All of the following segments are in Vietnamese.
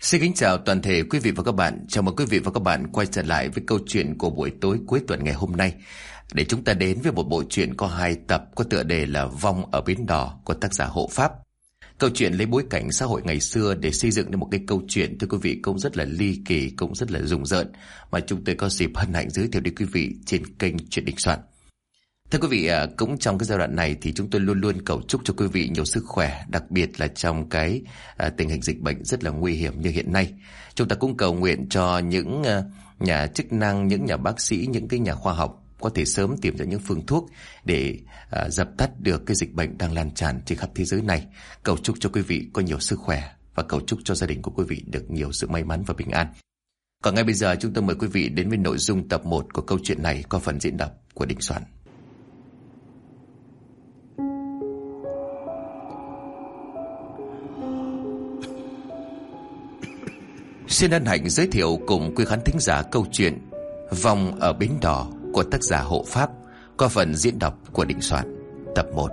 Xin kính chào toàn thể quý vị và các bạn. Chào mừng quý vị và các bạn quay trở lại với câu chuyện của buổi tối cuối tuần ngày hôm nay. Để chúng ta đến với một bộ truyện có 2 tập có tựa đề là Vong ở Bến Đò của tác giả Hộ Pháp. Câu chuyện lấy bối cảnh xã hội ngày xưa để xây dựng nên một cái câu chuyện, thưa quý vị, cũng rất là ly kỳ, cũng rất là rùng rợn mà chúng tôi có dịp hân hạnh giới thiệu đến quý vị trên kênh Chuyện Đình Soạn. Thưa quý vị, cũng trong cái giai đoạn này thì chúng tôi luôn luôn cầu chúc cho quý vị nhiều sức khỏe, đặc biệt là trong cái tình hình dịch bệnh rất là nguy hiểm như hiện nay. Chúng ta cũng cầu nguyện cho những nhà chức năng, những nhà bác sĩ, những cái nhà khoa học có thể sớm tìm ra những phương thuốc để dập tắt được cái dịch bệnh đang lan tràn trên khắp thế giới này. Cầu chúc cho quý vị có nhiều sức khỏe và cầu chúc cho gia đình của quý vị được nhiều sự may mắn và bình an. Còn ngay bây giờ chúng tôi mời quý vị đến với nội dung tập 1 của câu chuyện này qua phần diễn đọc của Đình Soạn. Xin hân hạnh giới thiệu cùng quý khán thính giả câu chuyện Vong ở Bến Đò của tác giả Hộ Pháp qua phần diễn đọc của Đình Soạn, tập 1.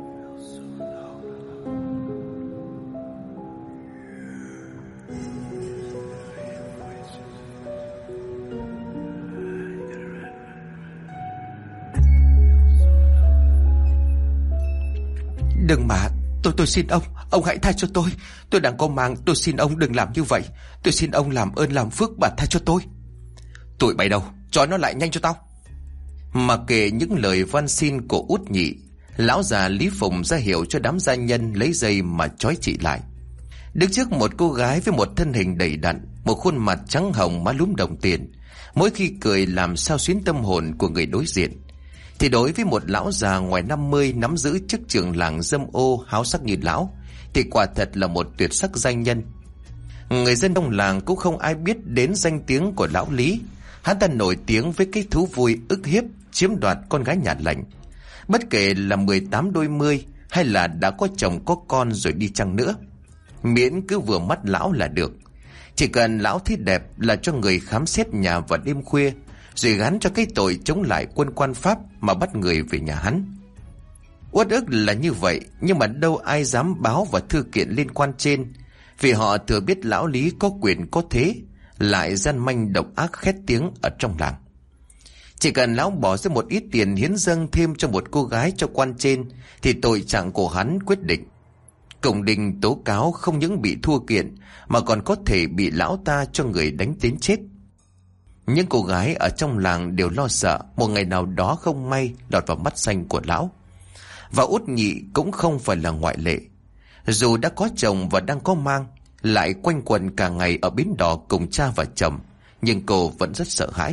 Đừng mà, tôi xin ông hãy tha cho tôi. Tôi đang có mang, tôi xin ông đừng làm như vậy. Tôi xin ông làm ơn làm phước mà tha cho tôi. Tụi bay đâu, trói nó lại nhanh cho tao. Mặc kệ những lời van xin của Út Nhị, lão già Lý Phùng ra hiệu cho đám gia nhân lấy dây mà trói chị lại. Đứng trước một cô gái với một thân hình đầy đặn, một khuôn mặt trắng hồng, má lúm đồng tiền, mỗi khi cười làm xao xuyến tâm hồn của người đối diện, thì đối với một lão già ngoài 50 nắm giữ chức trưởng làng dâm ô háo sắc như lão thì quả thật là một tuyệt sắc danh nhân. Người dân trong làng cũng không ai biết đến danh tiếng của lão Lý. Hắn ta nổi tiếng với cái thú vui ức hiếp, chiếm đoạt con gái nhà lành, bất kể là 18 đôi mươi hay là đã có chồng có con rồi đi chăng nữa, miễn cứ vừa mắt lão là được. Chỉ cần lão thấy đẹp là cho người khám xét nhà vào đêm khuya, rồi gán cho cái tội chống lại quân quan Pháp mà bắt người về nhà hắn. Uất ức là như vậy, nhưng mà đâu ai dám báo và thư kiện liên quan trên, vì họ thừa biết lão Lý có quyền có thế, lại gian manh độc ác khét tiếng ở trong làng. Chỉ cần lão bỏ ra một ít tiền hiến dâng thêm cho một cô gái cho quan trên, thì tội trạng của hắn quyết định. Cổng đình tố cáo không những bị thua kiện mà còn có thể bị lão ta cho người đánh đến chết. Những cô gái ở trong làng đều lo sợ một ngày nào đó không may lọt vào mắt xanh của lão. Và Út Nhị cũng không phải là ngoại lệ. Dù đã có chồng và đang có mang, lại quanh quẩn cả ngày ở Bến Đò cùng cha và chồng, nhưng cô vẫn rất sợ hãi.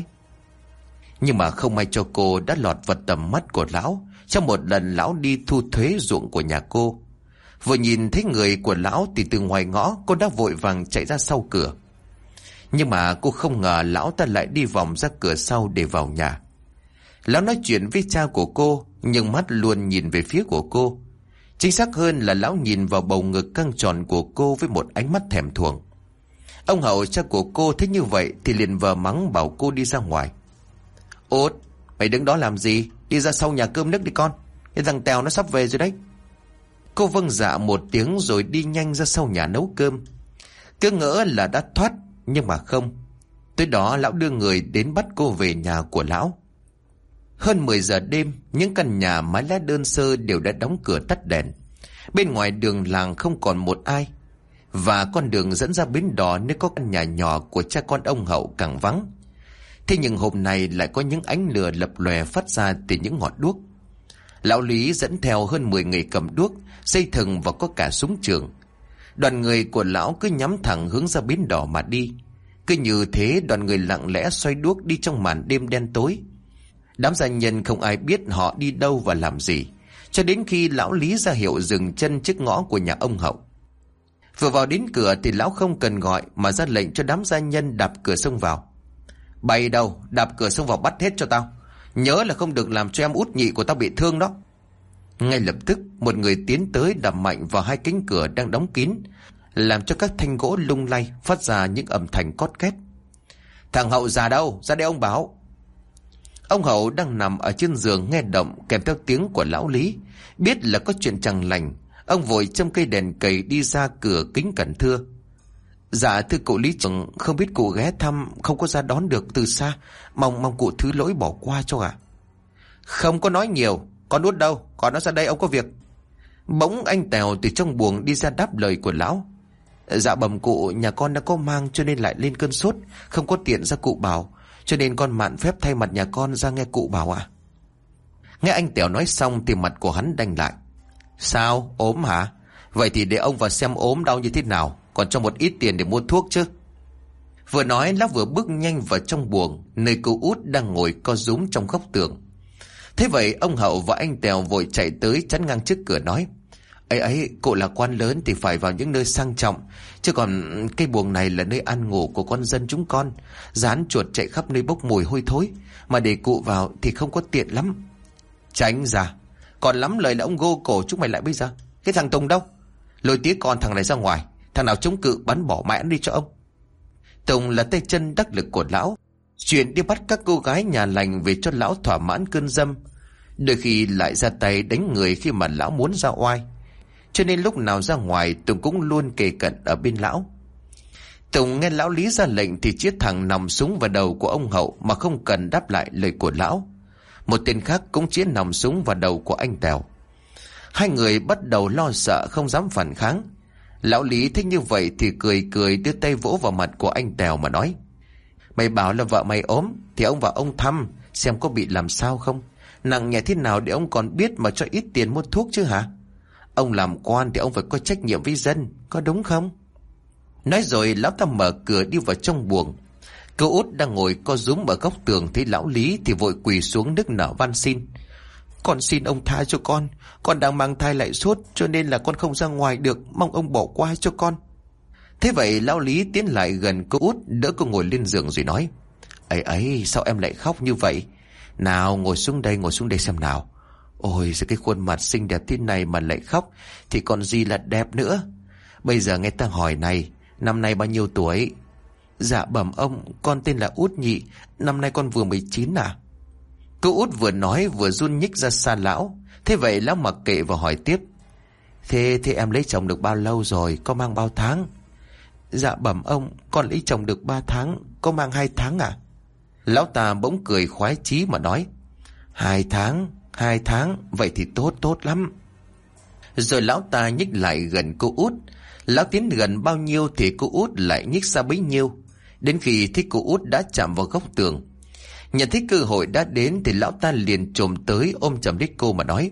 Nhưng mà không may cho cô đã lọt vào tầm mắt của lão trong một lần lão đi thu thuế ruộng của nhà cô. Vừa nhìn thấy người của lão thì từ ngoài ngõ cô đã vội vàng chạy ra sau cửa. Nhưng mà cô không ngờ lão ta lại đi vòng ra cửa sau để vào nhà. Lão nói chuyện với cha của cô, nhưng mắt luôn nhìn về phía của cô. Chính xác hơn là lão nhìn vào bầu ngực căng tròn của cô với một ánh mắt thèm thuồng. Ông Hậu, cha của cô, thấy như vậy thì liền vờ mắng bảo cô đi ra ngoài. Út, mày đứng đó làm gì? Đi ra sau nhà cơm nước đi con. Cái thằng Tèo nó sắp về rồi đấy. Cô vâng dạ một tiếng rồi đi nhanh ra sau nhà nấu cơm. Cứ ngỡ là đã thoát, nhưng mà không. Tới đó lão đưa người đến bắt cô về nhà của lão. Hơn 10 giờ đêm, những căn nhà mái lá đơn sơ đều đã đóng cửa tắt đèn. Bên ngoài đường làng không còn một ai, và con đường dẫn ra bến đò nơi có căn nhà nhỏ của cha con ông Hậu càng vắng. Thế nhưng hôm nay lại có những ánh lửa lập lòe phát ra từ những ngọn đuốc. Lão Lý dẫn theo hơn 10 người cầm đuốc, dây thừng và có cả súng trường. Đoàn người của lão cứ nhắm thẳng hướng ra bến đò mà đi. Cứ như thế đoàn người lặng lẽ xoay đuốc đi trong màn đêm đen tối. Đám gia nhân không ai biết họ đi đâu và làm gì, cho đến khi lão Lý ra hiệu dừng chân trước ngõ của nhà ông Hậu. Vừa vào đến cửa thì lão không cần gọi mà ra lệnh cho đám gia nhân đạp cửa xông vào. Bày đâu, đạp cửa xông vào bắt hết cho tao. Nhớ là không được làm cho em Út Nhị của tao bị thương đó. Ngay lập tức một người tiến tới đập mạnh vào hai cánh cửa đang đóng kín, làm cho các thanh gỗ lung lay phát ra những âm thanh cót két. Thằng Hậu già đâu? Ra đây ông bảo. Ông Hậu đang nằm ở trên giường nghe động kèm theo tiếng của lão Lý, biết là có chuyện chẳng lành. Ông vội châm cây đèn cầy đi ra cửa kính cẩn thưa. Dạ thưa cụ lý trưởng, không biết cụ ghé thăm không có ra đón được từ xa. Mong cụ thứ lỗi bỏ qua cho ạ. Không có nói nhiều. Con Út đâu? Con nó ra đây, ông có việc. Bỗng anh Tèo từ trong buồng đi ra đáp lời của lão. Dạ bẩm cụ, nhà con đã có mang cho nên lại lên cơn sốt, không có tiện ra cụ bảo, cho nên con mạn phép thay mặt nhà con ra nghe cụ bảo ạ. Nghe anh Tèo nói xong thì mặt của hắn đanh lại. Sao? Ốm hả? Vậy thì để ông vào xem ốm đau như thế nào, còn cho một ít tiền để mua thuốc chứ. Vừa nói lão vừa bước nhanh vào trong buồng, nơi cô Út đang ngồi co rúm trong góc tường. Thế vậy ông Hậu và anh Tèo vội chạy tới chắn ngang trước cửa nói: ấy, cụ là quan lớn thì phải vào những nơi sang trọng, chứ còn cái buồng này là nơi ăn ngủ của con dân chúng con. Rán chuột chạy khắp nơi bốc mùi hôi thối, mà để cụ vào thì không có tiện lắm. Tránh ra, còn lắm lời là ông gô cổ chúng mày lại bây giờ. Cái thằng Tùng đâu? Lôi tía con thằng này ra ngoài, thằng nào chống cự bắn bỏ mẹ nó đi cho ông. Tùng là tay chân đắc lực của lão, chuyện đi bắt các cô gái nhà lành về cho lão thỏa mãn cơn dâm, đôi khi lại ra tay đánh người khi mà lão muốn ra oai. Cho nên lúc nào ra ngoài Tùng cũng luôn kề cận ở bên lão. Tùng nghe lão Lý ra lệnh thì chĩa thẳng nòng súng vào đầu của ông Hậu mà không cần đáp lại lời của lão. Một tên khác cũng chĩa nòng súng vào đầu của anh Tèo. Hai người bắt đầu lo sợ không dám phản kháng. Lão Lý thấy như vậy thì cười cười đưa tay vỗ vào mặt của anh Tèo mà nói: Mày bảo là vợ mày ốm thì ông vào ông thăm xem có bị làm sao không, nặng nhẹ thế nào để ông còn biết mà cho ít tiền mua thuốc chứ hả? Ông làm quan thì ông phải có trách nhiệm với dân, có đúng không? Nói rồi lão ta mở cửa đi vào trong buồng. Cô Út đang ngồi co rúm ở góc tường thấy lão Lý thì vội quỳ xuống nức nở van xin: Con xin ông tha cho con đang mang thai lại sốt cho nên là con không ra ngoài được, mong ông bỏ qua cho con. Thế vậy lão Lý tiến lại gần cô Út, đỡ cô ngồi lên giường rồi nói: Ấy, sao em lại khóc như vậy? Nào ngồi xuống đây xem nào. Ôi giời, cái khuôn mặt xinh đẹp thế này mà lại khóc thì còn gì là đẹp nữa. Bây giờ nghe ta hỏi này, năm nay bao nhiêu tuổi? Dạ bẩm ông, con tên là Út Nhị, năm nay con vừa 19 à. Cô Út vừa nói vừa run nhích ra xa lão. Thế vậy lão mặc kệ và hỏi tiếp: Thế em lấy chồng được bao lâu rồi, có mang bao tháng? Dạ bẩm ông, con lấy chồng được 3 tháng, có mang 2 tháng à? Lão ta bỗng cười khoái chí mà nói: 2 tháng, vậy thì tốt lắm. Rồi lão ta nhích lại gần cô Út. Lão tiến gần bao nhiêu thì cô Út lại nhích xa bấy nhiêu, đến khi thấy cô Út đã chạm vào góc tường. Nhận thấy cơ hội đã đến thì lão ta liền chồm tới ôm chầm lấy cô mà nói: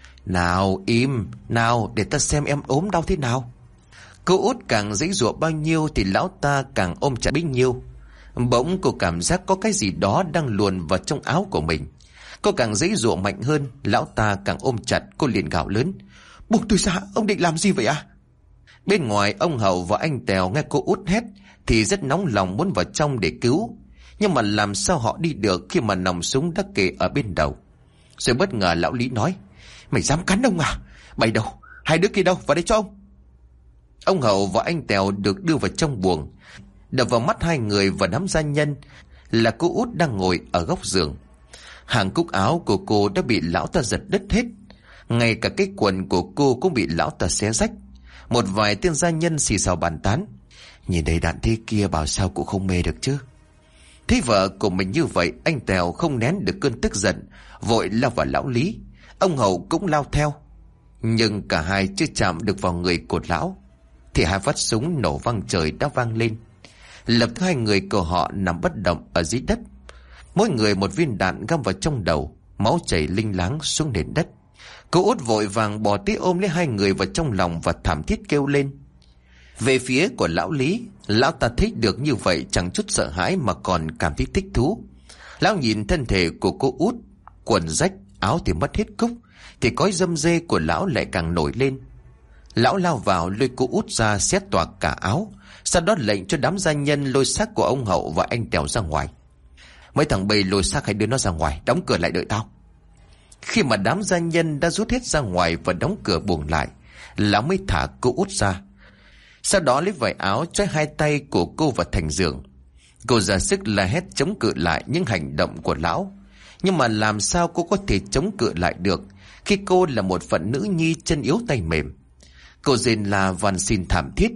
Nào im, nào để ta xem em ốm đau thế nào. Cô Út càng giãy giụa bao nhiêu thì lão ta càng ôm chặt bấy nhiêu. Bỗng cô cảm giác có cái gì đó đang luồn vào trong áo của mình. Cô càng giãy giụa mạnh hơn, lão ta càng ôm chặt. Cô liền gào lớn: Buông tôi ra, ông định làm gì vậy à? Bên ngoài ông Hậu và anh Tèo nghe cô Út hét thì rất nóng lòng muốn vào trong để cứu. Nhưng mà làm sao họ đi được khi mà nòng súng đã kề ở bên đầu. Rồi bất ngờ lão Lý nói: Mày dám cắn ông à? Bày đâu? Hai đứa kia đâu? Vào đây cho ông. Ông Hậu và anh Tèo được đưa vào trong buồng. Đập vào mắt hai người và đám gia nhân là cô Út đang ngồi ở góc giường. Hàng cúc áo của cô đã bị lão ta giật đứt hết. Ngay cả cái quần của cô cũng bị lão ta xé rách. Một vài tên gia nhân xì xào bàn tán: Nhìn đây đạn thế kia bảo sao cũng không mê được chứ. Thấy vợ của mình như vậy, anh Tèo không nén được cơn tức giận, vội lao vào lão Lý. Ông Hậu cũng lao theo. Nhưng cả hai chưa chạm được vào người của lão thì hai phát súng nổ vang trời đã vang lên. Lập tức hai người của họ nằm bất động ở dưới đất. Mỗi người một viên đạn găm vào trong đầu, máu chảy linh láng xuống nền đất. Cô Út vội vàng bò tới ôm lấy hai người vào trong lòng và thảm thiết kêu lên. Về phía của lão Lý, lão ta thấy được như vậy chẳng chút sợ hãi mà còn cảm thấy thích thú. Lão nhìn thân thể của cô Út, quần rách, áo thì mất hết cúc, thì cói râm rê của lão lại càng nổi lên. Lão lao vào lôi cô Út ra xé toạc cả áo, sau đó lệnh cho đám gia nhân lôi xác của ông Hậu và anh Tèo ra ngoài. Mấy thằng bầy lôi xác hai đứa nó ra ngoài, đóng cửa lại đợi tao. Khi mà đám gia nhân đã rút hết ra ngoài và đóng cửa buồng lại, lão mới thả cô Út ra. Sau đó lấy vải áo trói hai tay của cô vào thành giường. Cô ra sức la hét chống cự lại những hành động của lão. Nhưng mà làm sao cô có thể chống cự lại được khi cô là một phận nữ nhi chân yếu tay mềm. Cô rên la van xin thảm thiết.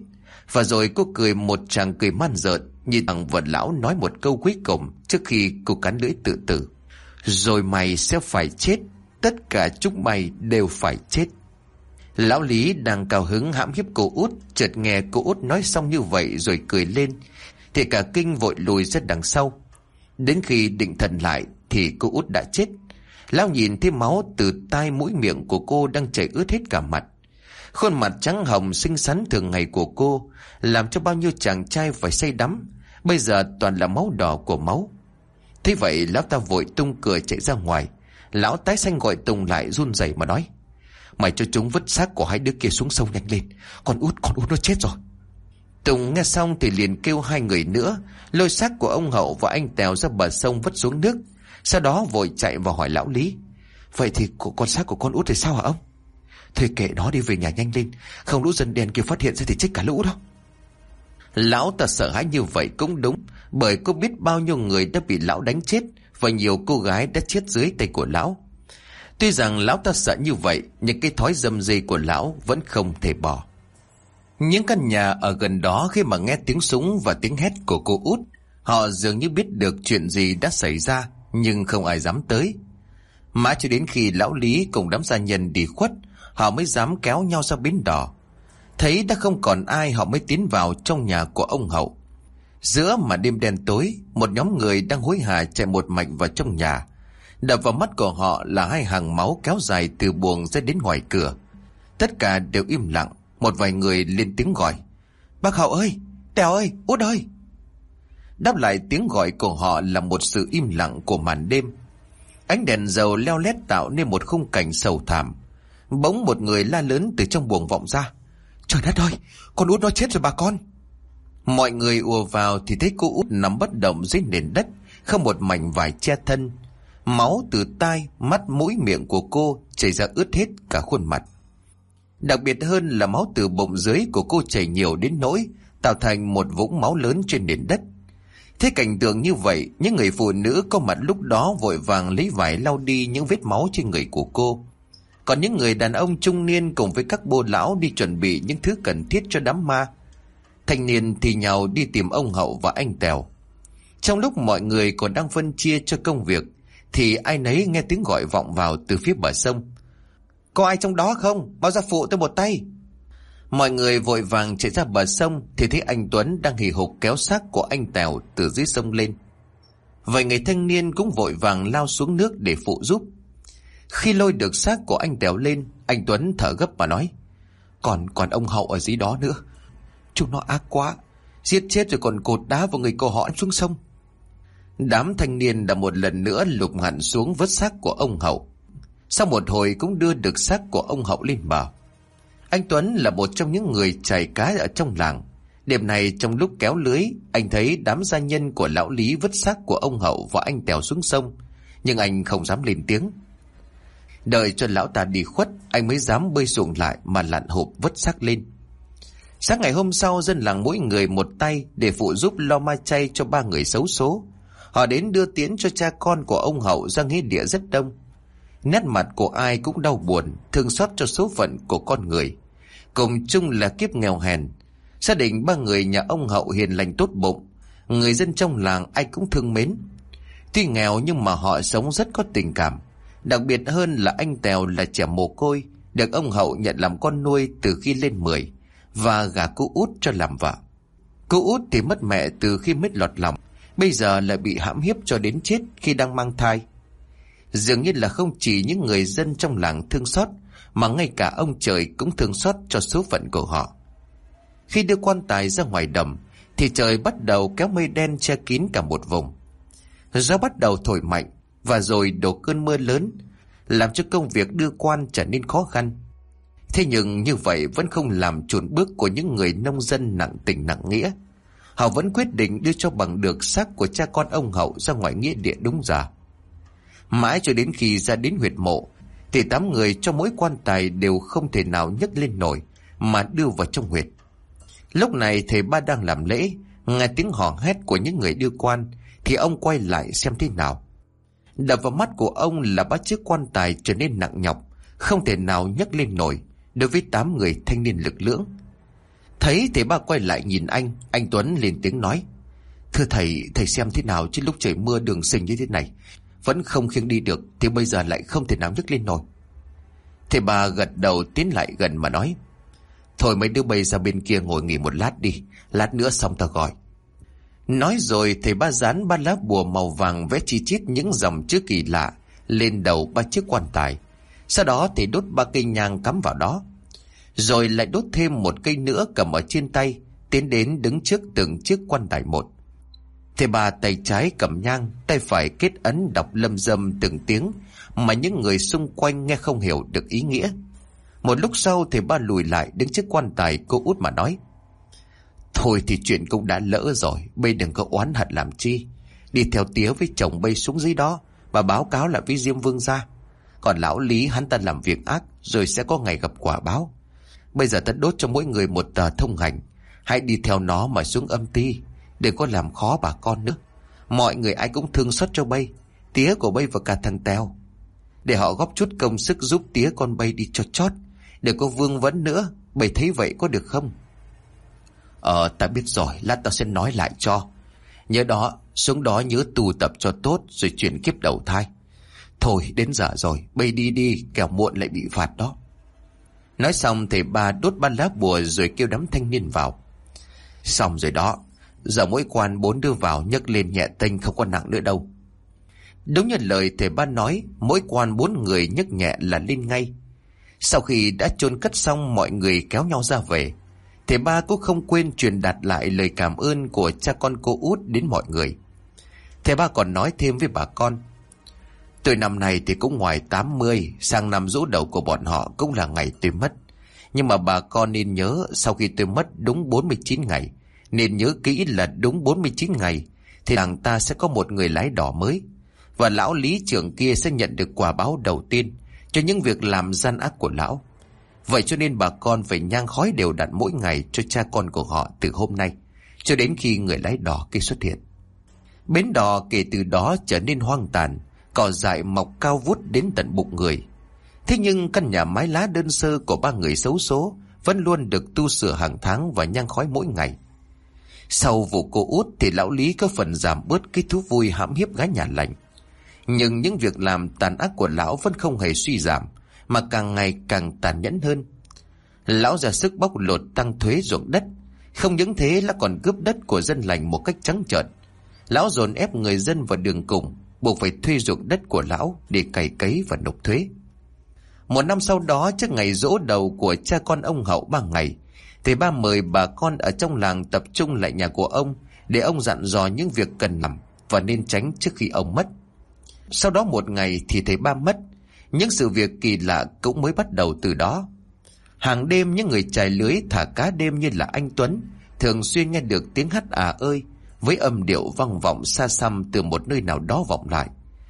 Và rồi cô cười một tràng cười man rợn, nhìn thẳng vào lão nói một câu cuối cùng trước khi cô cắn lưỡi tự tử. Rồi mày sẽ phải chết, tất cả chúng mày đều phải chết. Lão Lý đang cao hứng hãm hiếp cô Út, chợt nghe cô Út nói xong như vậy rồi cười lên, thì cả kinh vội lùi ra đằng sau. Đến khi định thần lại thì cô Út đã chết. Lão nhìn thấy máu từ tai mũi miệng của cô đang chảy ướt hết cả mặt. Khuôn mặt trắng hồng xinh xắn thường ngày của cô làm cho bao nhiêu chàng trai phải say đắm, bây giờ toàn là máu đỏ của máu. Thế vậy lão ta vội tung cửa chạy ra ngoài. Lão tái xanh gọi Tùng lại run rẩy mà nói: Mày cho chúng vứt xác của hai đứa kia xuống sông nhanh lên, con út nó chết rồi. Tùng nghe xong thì liền kêu hai người nữa lôi xác của ông Hậu và anh Tèo ra bờ sông vứt xuống nước. Sau đó vội chạy vào hỏi lão Lý: Vậy thì con xác của con út thì sao hả ông? Thôi kệ nó đi, về nhà nhanh lên, không lũ dân đen kia phát hiện ra thì chết cả lũ đâu. Lão ta sợ hãi như vậy cũng đúng, bởi cô biết bao nhiêu người đã bị lão đánh chết và nhiều cô gái đã chết dưới tay của lão. Tuy rằng lão ta sợ như vậy, nhưng cái thói rầm rì của lão vẫn không thể bỏ. Những căn nhà ở gần đó khi mà nghe tiếng súng và tiếng hét của cô Út, họ dường như biết được chuyện gì đã xảy ra, nhưng không ai dám tới. Mãi cho đến khi lão Lý cùng đám gia nhân đi khuất, họ mới dám kéo nhau ra bến đò. Thấy đã không còn ai, họ mới tiến vào trong nhà của ông Hậu. Giữa màn đêm đen tối, một nhóm người đang hối hả chạy một mạch vào trong nhà. Đập vào mắt của họ là hai hàng máu kéo dài từ buồng ra đến ngoài cửa. Tất cả đều im lặng. Một vài người lên tiếng gọi: Bác Hậu ơi, Tèo ơi, Út ơi. Đáp lại tiếng gọi của họ là một sự im lặng của màn đêm. Ánh đèn dầu leo lét tạo nên một khung cảnh sầu thảm. Bỗng một người la lớn từ trong buồng vọng ra: Trời đất ơi, con Út nó chết rồi bà con. Mọi người ùa vào thì thấy cô Út nằm bất động dưới nền đất, không một mảnh vải che thân. Máu từ tai, mắt, mũi, miệng của cô chảy ra ướt hết cả khuôn mặt. Đặc biệt hơn là máu từ bụng dưới của cô chảy nhiều đến nỗi tạo thành một vũng máu lớn trên nền đất. Thế cảnh tượng như vậy, những người phụ nữ có mặt lúc đó vội vàng lấy vải lau đi những vết máu trên người của cô. Còn những người đàn ông trung niên cùng với các bô lão đi chuẩn bị những thứ cần thiết cho đám ma. Thanh niên thì nhào đi tìm ông Hậu và anh Tèo. Trong lúc mọi người còn đang phân chia cho công việc thì ai nấy nghe tiếng gọi vọng vào từ phía bờ sông: Có ai trong đó không? Bao ra phụ tôi một tay. Mọi người vội vàng chạy ra bờ sông thì thấy anh Tuấn đang hì hục kéo xác của anh Tèo từ dưới sông lên. Vậy người thanh niên cũng vội vàng lao xuống nước để phụ giúp. Khi lôi được xác của anh Tèo lên, anh Tuấn thở gấp mà nói: Còn ông Hậu ở dưới đó nữa. Chúng nó ác quá, giết chết rồi còn cột đá vào người của họ xuống sông. Đám thanh niên đã một lần nữa lục hẳn xuống vớt xác của ông Hậu. Sau một hồi cũng đưa được xác của ông Hậu lên bờ. Anh Tuấn là một trong những người chài cá ở trong làng. Đêm này trong lúc kéo lưới, anh thấy đám gia nhân của lão Lý vứt xác của ông Hậu và anh Tèo xuống sông, nhưng anh không dám lên tiếng. Đợi cho lão ta đi khuất, anh mới dám bơi xuồng lại mà lặn hộp vứt xác lên. Sáng ngày hôm sau, dân làng mỗi người một tay để phụ giúp lo ma chay cho 3 người xấu số. Họ đến đưa tiễn cho cha con của ông Hậu ra nghĩa địa rất đông. Nét mặt của ai cũng đau buồn, thương xót cho số phận của con người. Cùng chung là kiếp nghèo hèn. Gia đình 3 người nhà ông Hậu hiền lành tốt bụng, người dân trong làng ai cũng thương mến. Tuy nghèo nhưng mà họ sống rất có tình cảm. Đặc biệt hơn là anh Tèo là trẻ mồ côi, được ông Hậu nhận làm con nuôi từ khi lên 10 và gả cô Út cho làm vợ. Cô Út thì mất mẹ từ khi mới lọt lòng, bây giờ lại bị hãm hiếp cho đến chết khi đang mang thai. Dường như là không chỉ những người dân trong làng thương xót, mà ngay cả ông trời cũng thương xót cho số phận của họ. Khi đưa quan tài ra ngoài đầm thì trời bắt đầu kéo mây đen che kín cả một vùng. Gió bắt đầu thổi mạnh và rồi đổ cơn mưa lớn, làm cho công việc đưa quan trở nên khó khăn. Thế nhưng như vậy vẫn không làm chùn bước của những người nông dân nặng tình nặng nghĩa. Họ vẫn quyết định đưa cho bằng được xác của cha con ông Hậu ra ngoài nghĩa địa đúng giờ. Mãi cho đến khi ra đến huyệt mộ thì 8 người cho mỗi quan tài đều không thể nào nhấc lên nổi mà đưa vào trong huyệt. Lúc này thầy Ba đang làm lễ, nghe tiếng hò hét của những người đưa quan thì ông quay lại xem thế nào. Đập vào mắt của ông là 3 chiếc quan tài trở nên nặng nhọc, không thể nào nhấc lên nổi đối với 8 người thanh niên lực lưỡng. Thấy thầy ba quay lại nhìn anh Tuấn lên tiếng nói: Thưa thầy xem thế nào chứ lúc trời mưa đường sình như thế này vẫn không khiêng đi được thì bây giờ lại không thể nào nhấc lên nổi. Thầy ba gật đầu tiến lại gần mà nói: Thôi mấy đứa bây ra bên kia ngồi nghỉ một lát đi, lát nữa xong ta gọi. Nói rồi thầy ba dán 3 lá bùa màu vàng vẽ chi chít những dòng chữ kỳ lạ lên đầu 3 chiếc quan tài. Sau đó thầy đốt 3 cây nhang cắm vào đó, rồi lại đốt thêm 1 cây nữa cầm ở trên tay, tiến đến đứng trước từng chiếc quan tài một. Thầy ba tay trái cầm nhang, tay phải kết ấn đọc lâm dâm từng tiếng mà những người xung quanh nghe không hiểu được ý nghĩa. Một lúc sau thầy ba lùi lại đứng trước quan tài cô út mà nói: Thôi thì chuyện cũng đã lỡ rồi, bây đừng có oán hận làm chi. Đi theo tía với chồng bây xuống dưới đó và báo cáo lại với Diêm Vương gia. Còn lão Lý hắn ta làm việc ác rồi sẽ có ngày gặp quả báo. Bây giờ ta đốt cho mỗi người 1 tờ thông hành, hãy đi theo nó mà xuống âm ty, đừng có làm khó bà con nữa. Mọi người ai cũng thương xót cho bây, tía của bây và cả thằng Tèo, để họ góp chút công sức giúp tía con bây đi cho chót, đừng có vương vấn nữa. Bây thấy vậy có được không? Ta biết rồi, lát tao sẽ nói lại cho. Nhớ đó, xuống đó nhớ tu tập cho tốt rồi chuyển kiếp đầu thai. Thôi đến giờ rồi, bây đi kẻo muộn lại bị phạt đó. Nói xong thầy ba đốt 3 lá bùa rồi kêu đám thanh niên vào. Xong rồi đó, giờ mỗi quan 4 đưa vào nhấc lên nhẹ tênh, không có nặng nữa đâu. Đúng như lời thầy ba nói, mỗi quan 4 người nhấc nhẹ là lên ngay. Sau khi đã chôn cất xong, mọi người kéo nhau ra về. Thầy ba cũng không quên truyền đạt lại lời cảm ơn của cha con cô út đến mọi người. Thầy ba còn nói thêm với bà con: Tôi năm nay thì cũng ngoài 80, sang năm giỗ đầu của bọn họ cũng là ngày tôi mất. Nhưng mà bà con nên nhớ, sau khi tôi mất đúng 49 ngày, nên nhớ kỹ là đúng 49 ngày thì làng ta sẽ có một người lái đỏ mới, và lão lý trưởng kia sẽ nhận được quả báo đầu tiên cho những việc làm gian ác của lão. Vậy cho nên bà con phải nhang khói đều đặn mỗi ngày cho cha con của họ từ hôm nay cho đến khi người lái đỏ kia xuất hiện. Bến đò kể từ đó trở nên hoang tàn, cỏ dại mọc cao vút đến tận bụng người. Thế nhưng căn nhà mái lá đơn sơ của 3 người xấu số vẫn luôn được tu sửa hàng tháng và nhang khói mỗi ngày. Sau vụ cô út thì lão Lý có phần giảm bớt cái thú vui hãm hiếp gái nhà lành. Nhưng những việc làm tàn ác của lão vẫn không hề suy giảm, mà càng ngày càng tàn nhẫn hơn. Lão ra sức bóc lột tăng thuế ruộng đất. Không những thế, lão còn cướp đất của dân lành một cách trắng trợn. Lão dồn ép người dân vào đường cùng, buộc phải thuê ruộng đất của lão để cày cấy và nộp thuế. Một năm sau đó, trước ngày giỗ đầu của cha con ông Hậu 3 ngày, thầy ba mời bà con ở trong làng tập trung lại nhà của ông để ông dặn dò những việc cần làm và nên tránh trước khi ông mất. Sau đó một ngày thì thầy ba mất. Những sự việc kỳ lạ cũng mới bắt đầu từ đó. Hàng đêm những người chài lưới thả cá đêm như là anh Tuấn thường xuyên nghe được tiếng hát ơi với âm điệu vang vọng xa xăm từ một nơi nào đó vọng lại.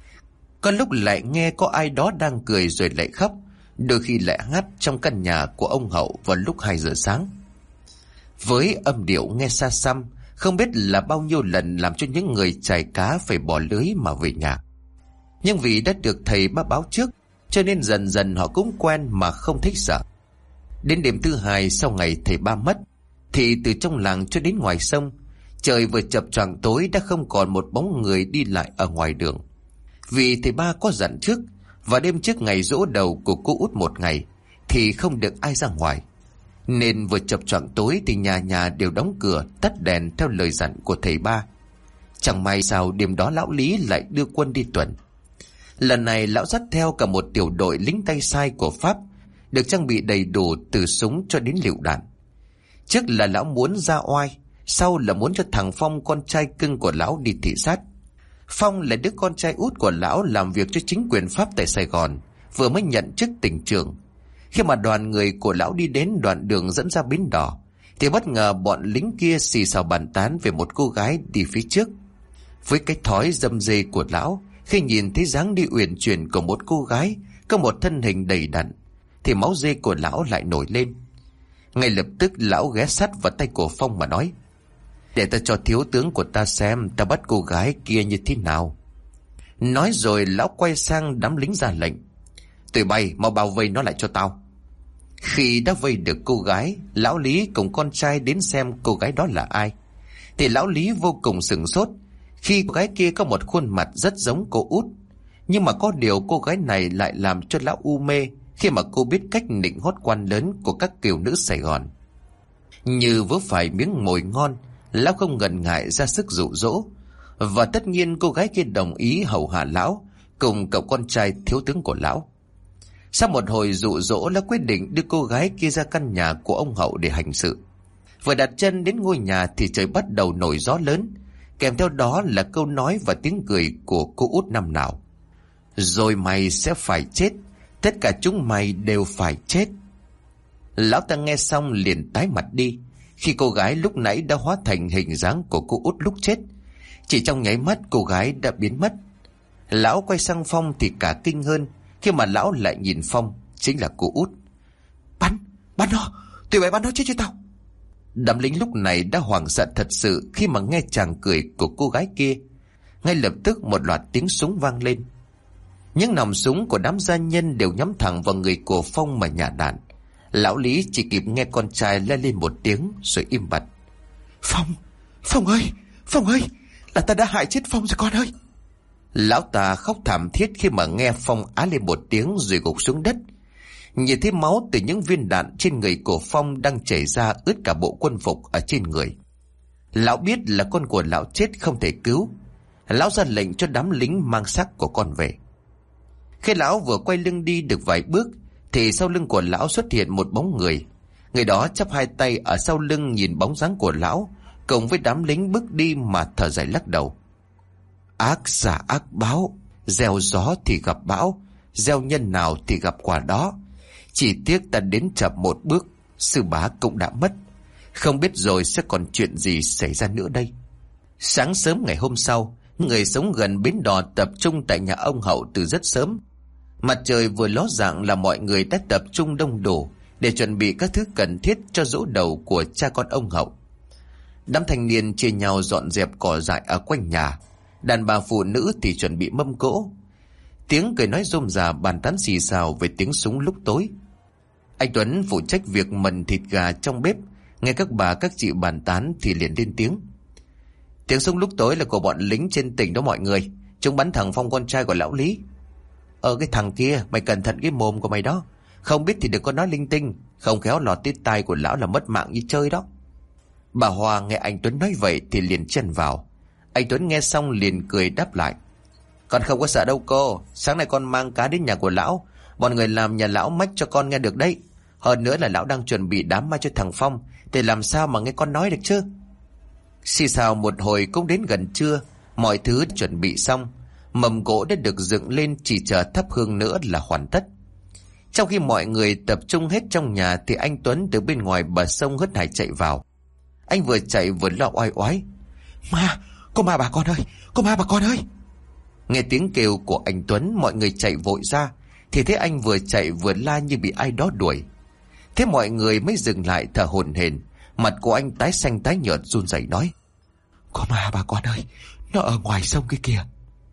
Có lúc lại nghe có ai đó đang cười rồi lại khóc, đôi khi lại hát trong căn nhà của ông Hậu vào lúc 2 giờ sáng. Với âm điệu nghe xa xăm, không biết là bao nhiêu lần làm cho những người chài cá phải bỏ lưới mà về nhà. Nhưng vì đã được thầy ba báo trước, cho nên dần dần họ cũng quen mà không thích sợ. Đến đêm thứ 2 sau ngày thầy ba mất, thì từ trong làng cho đến ngoài sông, trời vừa chập choạng tối đã không còn một bóng người đi lại ở ngoài đường. Vì thầy ba có dặn trước, và đêm trước ngày giỗ đầu của cô út một ngày thì không được ai ra ngoài, nên vừa chập choạng tối thì nhà nhà đều đóng cửa tắt đèn theo lời dặn của thầy ba. Chẳng may sao đêm đó lão Lý lại đưa quân đi tuần. Lần này lão dắt theo cả một tiểu đội lính tay sai của Pháp, được trang bị đầy đủ từ súng cho đến lựu đạn. Trước là lão muốn ra oai, sau là muốn cho thằng Phong, con trai cưng của lão, đi thị sát. Phong là đứa con trai út của lão, làm việc cho chính quyền Pháp tại Sài Gòn, vừa mới nhận chức tỉnh trưởng. Khi mà đoàn người của lão đi đến đoạn đường dẫn ra bến đò, thì bất ngờ bọn lính kia xì xào bàn tán về một cô gái đi phía trước. Với cái thói dâm dê của lão, khi nhìn thấy dáng đi uyển chuyển của một cô gái có một thân hình đầy đặn, thì máu dê của lão lại nổi lên. Ngay lập tức lão ghé sát vào tay của Phong mà nói: "Để ta cho thiếu tướng của ta xem ta bắt cô gái kia như thế nào." Nói rồi lão quay sang đám lính ra lệnh: "Tụi bay mau bao vây nó lại cho tao." Khi đã vây được cô gái, lão Lý cùng con trai đến xem cô gái đó là ai. Thì lão Lý vô cùng sửng sốt khi cô gái kia có một khuôn mặt rất giống cô út. Nhưng mà có điều cô gái này lại làm cho lão u mê khi mà cô biết cách nịnh hót quan lớn của các kiều nữ Sài Gòn. Như vớ phải miếng mồi ngon, lão không ngần ngại ra sức dụ dỗ. Và tất nhiên cô gái kia đồng ý hầu hạ lão cùng cậu con trai thiếu tướng của lão. Sau một hồi dụ dỗ, lão quyết định đưa cô gái kia ra căn nhà của ông Hậu để hành sự. Vừa đặt chân đến ngôi nhà thì trời bắt đầu nổi gió lớn, kèm theo đó là câu nói và tiếng cười của cô út năm nào: "Rồi mày sẽ phải chết, tất cả chúng mày đều phải chết." Lão ta nghe xong liền tái mặt đi, khi cô gái lúc nãy đã hóa thành hình dáng của cô út lúc chết. Chỉ trong nháy mắt cô gái đã biến mất. Lão quay sang Phong thì cả kinh hơn khi mà lão lại nhìn Phong, chính là cô út. Bắn nó, tụi mày bắn nó chết cho tao." Đám lính lúc này đã hoảng sợ thật sự khi mà nghe chàng cười của cô gái kia. Ngay lập tức một loạt tiếng súng vang lên. Những nòng súng của đám gia nhân đều nhắm thẳng vào người của Phong mà nhả đạn. Lão Lý chỉ kịp nghe con trai la lên một tiếng rồi im bặt. Phong ơi, là ta đã hại chết Phong rồi con ơi." Lão ta khóc thảm thiết khi mà nghe Phong á lên một tiếng rồi gục xuống đất. Nhìn thấy máu từ những viên đạn trên người của Phong đang chảy ra ướt cả bộ quân phục ở trên người. Lão biết là con của lão chết không thể cứu. Lão ra lệnh cho đám lính mang xác của con về. Khi lão vừa quay lưng đi được vài bước thì sau lưng của lão xuất hiện một bóng người. Người đó chắp hai tay ở sau lưng nhìn bóng dáng của lão, cùng với đám lính bước đi mà thở dài lắc đầu. Ác giả ác báo, gieo gió thì gặp bão, gieo nhân nào thì gặp quả đó. Chỉ tiếc ta đến chậm một bước, sư bá cũng đã mất. Không biết rồi sẽ còn chuyện gì xảy ra nữa đây. Sáng sớm ngày hôm sau, người sống gần bến đò tập trung tại nhà ông Hậu từ rất sớm. Mặt trời vừa ló dạng là mọi người đã tập trung đông đủ để chuẩn bị các thứ cần thiết cho giỗ đầu của cha con ông Hậu. Đám thanh niên chia nhau dọn dẹp cỏ dại ở quanh nhà. Đàn bà phụ nữ thì chuẩn bị mâm cỗ. Tiếng cười nói rôm rà bàn tán xì xào về tiếng súng lúc tối. Anh Tuấn phụ trách việc mần thịt gà trong bếp, nghe các bà các chị bàn tán thì liền lên tiếng. Tiếng súng lúc tối là của bọn lính trên tỉnh đó mọi người. Chúng bắn thằng Phong con trai của lão Lý. Cái thằng kia, mày cẩn thận cái mồm của mày đó. Không biết thì đừng có nói linh tinh, không khéo lọt tới tai của lão là mất mạng như chơi đó. Bà Hoa nghe anh Tuấn nói vậy thì liền chen vào. Anh Tuấn nghe xong liền cười đáp lại. Con không có sợ đâu cô, sáng nay con mang cá đến nhà của lão. Bọn người làm nhà lão mách cho con nghe được đấy. Hơn nữa là lão đang chuẩn bị đám ma cho thằng Phong, thì làm sao mà nghe con nói được chứ. Xì xào một hồi cũng đến gần trưa, mọi thứ chuẩn bị xong. Mầm cỗ đã được dựng lên, chỉ chờ thắp hương nữa là hoàn tất. Trong khi mọi người tập trung hết trong nhà thì anh Tuấn từ bên ngoài bờ sông hớt hải chạy vào. Anh vừa chạy vừa lo oai oái. Có ma bà con ơi. Nghe tiếng kêu của anh Tuấn, mọi người chạy vội ra thì thấy anh vừa chạy vừa la như bị ai đó đuổi. Thế mọi người mới dừng lại thở hổn hển. Mặt của anh tái xanh tái nhợt run rẩy nói: Có ma bà con ơi, nó ở ngoài sông kia kìa.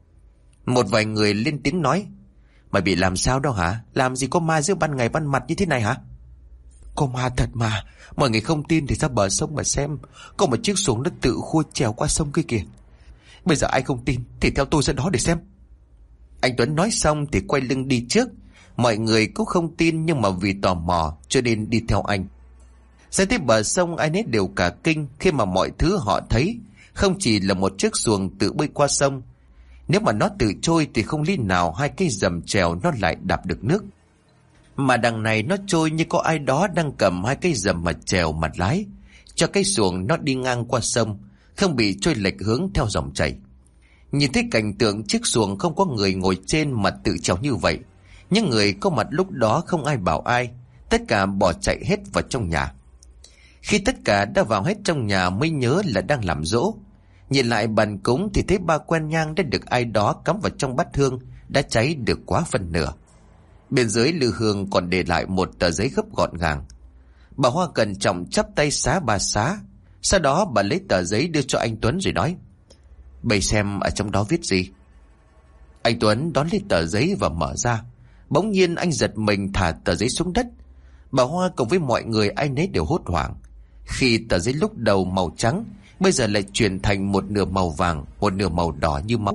Một vài người lên tiếng nói: Mày bị làm sao đâu hả? Làm gì có ma giữa ban ngày ban mặt như thế này hả? Có ma thật mà. Mọi người không tin thì ra bờ sông mà xem. Có một chiếc xuồng nó tự khua trèo qua sông kia kìa. Bây giờ ai không tin thì theo tôi ra đó để xem. Anh Tuấn nói xong thì quay lưng đi trước. Mọi người cũng không tin, nhưng mà vì tò mò cho nên đi theo anh. Ra tới bờ sông ai nấy đều cả kinh khi mà mọi thứ họ thấy không chỉ là một chiếc xuồng tự bơi qua sông. Nếu mà nó tự trôi thì không lý nào hai cây rầm chèo nó lại đạp được nước. Mà đằng này nó trôi như có ai đó đang cầm hai cây rầm mà chèo mặt lái, cho cây xuồng nó đi ngang qua sông, không bị trôi lệch hướng theo dòng chảy. Nhìn thấy cảnh tượng chiếc xuồng không có người ngồi trên mà tự chèo như vậy, những người có mặt lúc đó không ai bảo ai, tất cả bỏ chạy hết vào trong nhà. Khi tất cả đã vào hết trong nhà mới nhớ là đang làm giỗ. Nhìn lại bàn cúng thì thấy ba que nhang đã được ai đó cắm vào trong bát hương đã cháy được quá phần nửa. Bên dưới lư hương còn để lại một tờ giấy gấp gọn gàng. Bà Hoa cẩn trọng chắp tay xá ba xá. Sau đó bà lấy tờ giấy đưa cho anh Tuấn rồi nói: Bày xem ở trong đó viết gì. Anh Tuấn đón lấy tờ giấy và mở ra. Bỗng nhiên anh giật mình thả tờ giấy xuống đất. Bà Hoa cùng với mọi người ai nấy đều hốt hoảng khi tờ giấy lúc đầu màu trắng bây giờ lại chuyển thành một nửa màu vàng, một nửa màu đỏ như máu.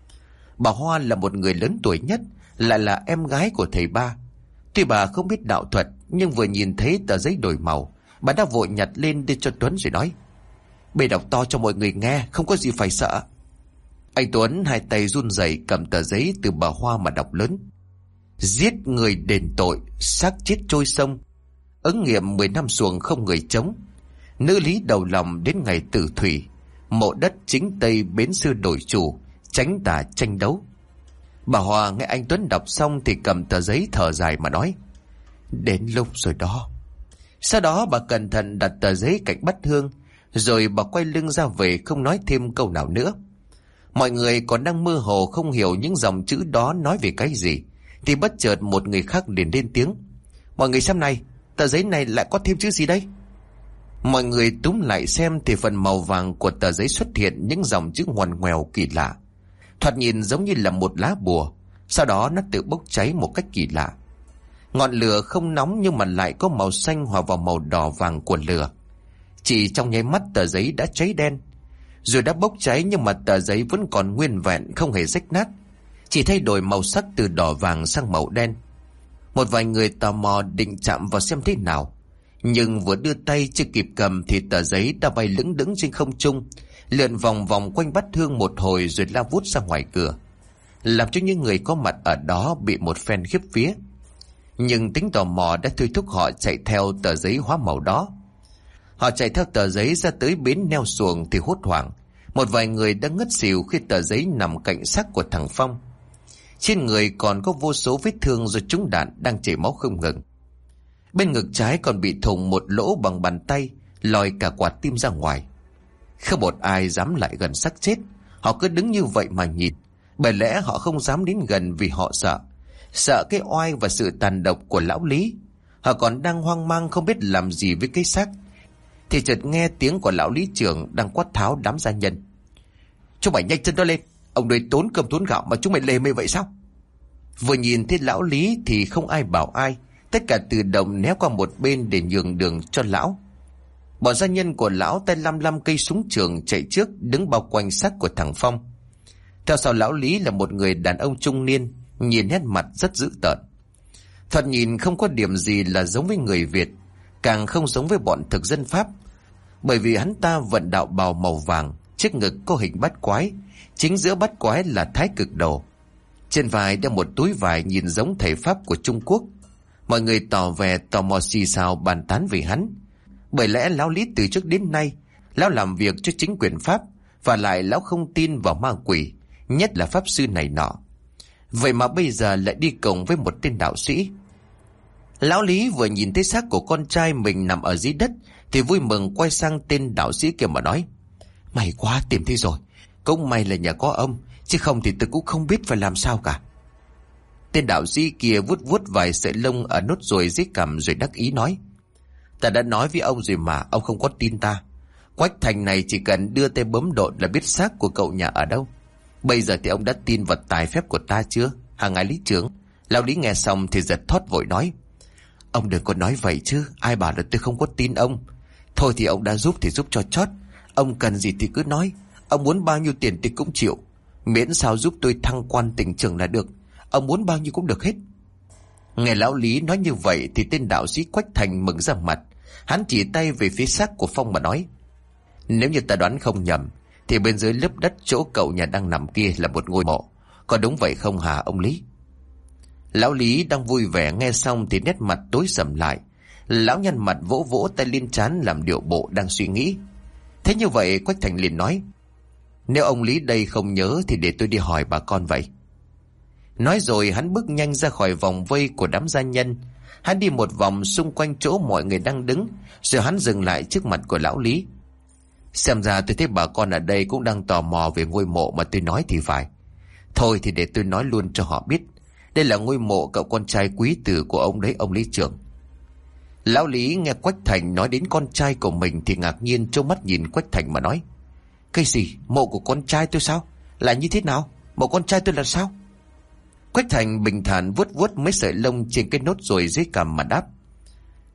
Bà Hoa là một người lớn tuổi nhất, lại là em gái của thầy ba. Tuy bà không biết đạo thuật, nhưng vừa nhìn thấy tờ giấy đổi màu, bà đã vội nhặt lên đưa cho Tuấn rồi nói: "Bề đọc to cho mọi người nghe, không có gì phải sợ." Anh Tuấn hai tay run rẩy cầm tờ giấy từ bà Hoa mà đọc lớn: "Giết người đền tội, xác chết trôi sông. Ứng nghiệm 10 năm xuồng không người chống. Nữ lý đầu lòng đến ngày tử thủy. Mộ đất chính tây bến xưa đổi chủ, tránh tà tranh đấu." Bà Hoa nghe anh Tuấn đọc xong thì cầm tờ giấy thở dài mà nói: "Đến lúc rồi đó." Sau đó bà cẩn thận đặt tờ giấy cạnh bát hương, rồi bà quay lưng ra về không nói thêm câu nào nữa. Mọi người còn đang mơ hồ không hiểu những dòng chữ đó nói về cái gì, thì bất chợt một người khác liền lên tiếng: "Mọi người xem này, tờ giấy này lại có thêm chữ gì đây?" Mọi người túm lại xem thì phần màu vàng của tờ giấy xuất hiện những dòng chữ ngoằn ngoèo kỳ lạ, thoạt nhìn giống như là một lá bùa. Sau đó nó tự bốc cháy một cách kỳ lạ. Ngọn lửa không nóng nhưng mà lại có màu xanh hòa vào màu đỏ vàng của lửa. Chỉ trong nháy mắt tờ giấy đã cháy đen. Rồi đã bốc cháy nhưng mà tờ giấy vẫn còn nguyên vẹn, không hề rách nát, chỉ thay đổi màu sắc từ đỏ vàng sang màu đen. Một vài người tò mò định chạm vào xem thế nào, nhưng vừa đưa tay chưa kịp cầm thì tờ giấy đã bay lững đững trên không trung, lượn vòng vòng quanh bát hương một hồi rồi lao vút ra ngoài cửa, làm cho những người có mặt ở đó bị một phen khiếp vía. Nhưng tính tò mò đã thôi thúc họ chạy theo tờ giấy hóa màu đó. Họ chạy theo tờ giấy ra tới bến neo xuồng thì hốt hoảng. Một vài người đã ngất xỉu khi tờ giấy nằm cạnh xác của thằng Phong. Trên người còn có vô số vết thương do trúng đạn đang chảy máu không ngừng. Bên ngực trái còn bị thủng một lỗ bằng bàn tay, lòi cả quạt tim ra ngoài. Không một ai dám lại gần xác chết. Họ cứ đứng như vậy mà nhìn. Bởi lẽ họ không dám đến gần vì họ sợ cái oai và sự tàn độc của lão Lý. Họ còn đang hoang mang không biết làm gì với cái xác, thì chợt nghe tiếng của lão Lý trưởng đang quát tháo đám gia nhân: "Chúng mày nhanh chân đó lên, ông đây tốn cơm tốn gạo mà chúng mày lề mề vậy sao?" Vừa nhìn thấy lão Lý thì không ai bảo ai, tất cả tự động né qua một bên để nhường đường cho lão. Bọn gia nhân của lão tay lăm lăm cây súng trường chạy trước, đứng bao quanh xác của thằng Phong. Theo sau lão Lý là một người đàn ông trung niên, nhìn nét mặt rất dữ tợn. Thoạt nhìn không có điểm gì là giống với người Việt, càng không giống với bọn thực dân Pháp, bởi vì hắn ta vận đạo bào màu vàng, trước ngực có hình bát quái, chính giữa bát quái là thái cực đồ. Trên vai đeo một túi vải nhìn giống thầy Pháp của Trung Quốc. Mọi người tỏ vẻ tò mò xì xào bàn tán về hắn. Bởi lẽ lão Lý từ trước đến nay lão làm việc cho chính quyền Pháp, và lại lão không tin vào ma quỷ, nhất là pháp sư này nọ. Vậy mà bây giờ lại đi cùng với một tên đạo sĩ. Lão Lý vừa nhìn thấy xác của con trai mình nằm ở dưới đất thì vui mừng quay sang tên đạo sĩ kia mà nói: "May quá, tìm thấy rồi. Cũng may là nhà có ông, chứ không thì tôi cũng không biết phải làm sao cả." Tên đạo sĩ kia vuốt vuốt vài sợi lông ở nốt ruồi dưới cằm rồi đắc ý nói: "Ta đã nói với ông rồi mà, ông không có tin ta. Quách Thành này chỉ cần đưa tay bấm độn là biết xác của cậu nhà ở đâu. Bây giờ thì ông đã tin vào tài phép của ta chưa, hả ngài Lý trưởng?" Lão Lý nghe xong thì giật thót vội nói: "Ông đừng có nói vậy chứ, ai bảo là tôi không có tin ông. Thôi thì ông đã giúp thì giúp cho chót. Ông cần gì thì cứ nói. Ông muốn bao nhiêu tiền thì cũng chịu, miễn sao giúp tôi thăng quan tỉnh trưởng là được. Ông muốn bao nhiêu cũng được hết." Nghe lão Lý nói như vậy thì tên đạo sĩ Quách Thành mừng ra mặt. Hắn chỉ tay về phía xác của Phong mà nói: "Nếu như ta đoán không nhầm thì bên dưới lớp đất chỗ cậu nhà đang nằm kia là một ngôi mộ. Có đúng vậy không hả ông Lý?" Lão Lý đang vui vẻ nghe xong thì nét mặt tối sầm lại. Lão nhăn mặt vỗ vỗ tay lên trán làm điệu bộ đang suy nghĩ. Thế như vậy Quách Thành liền nói: "Nếu ông Lý đây không nhớ thì để tôi đi hỏi bà con vậy." Nói rồi hắn bước nhanh ra khỏi vòng vây của đám gia nhân. Hắn đi một vòng xung quanh chỗ mọi người đang đứng, rồi hắn dừng lại trước mặt của lão Lý. "Xem ra tôi thấy bà con ở đây cũng đang tò mò về ngôi mộ mà tôi nói thì phải. Thôi thì để tôi nói luôn cho họ biết. Đây là ngôi mộ cậu con trai quý tử của ông đấy, ông Lý trưởng." Lão Lý nghe Quách Thành nói đến con trai của mình thì ngạc nhiên trố mắt nhìn Quách Thành mà nói: "Cái gì? Mộ của con trai tôi sao? Là như thế nào? Mộ con trai tôi là sao?" Quách Thành bình thản vuốt vuốt mấy sợi lông trên cái nốt ruồi dưới cằm mà đáp: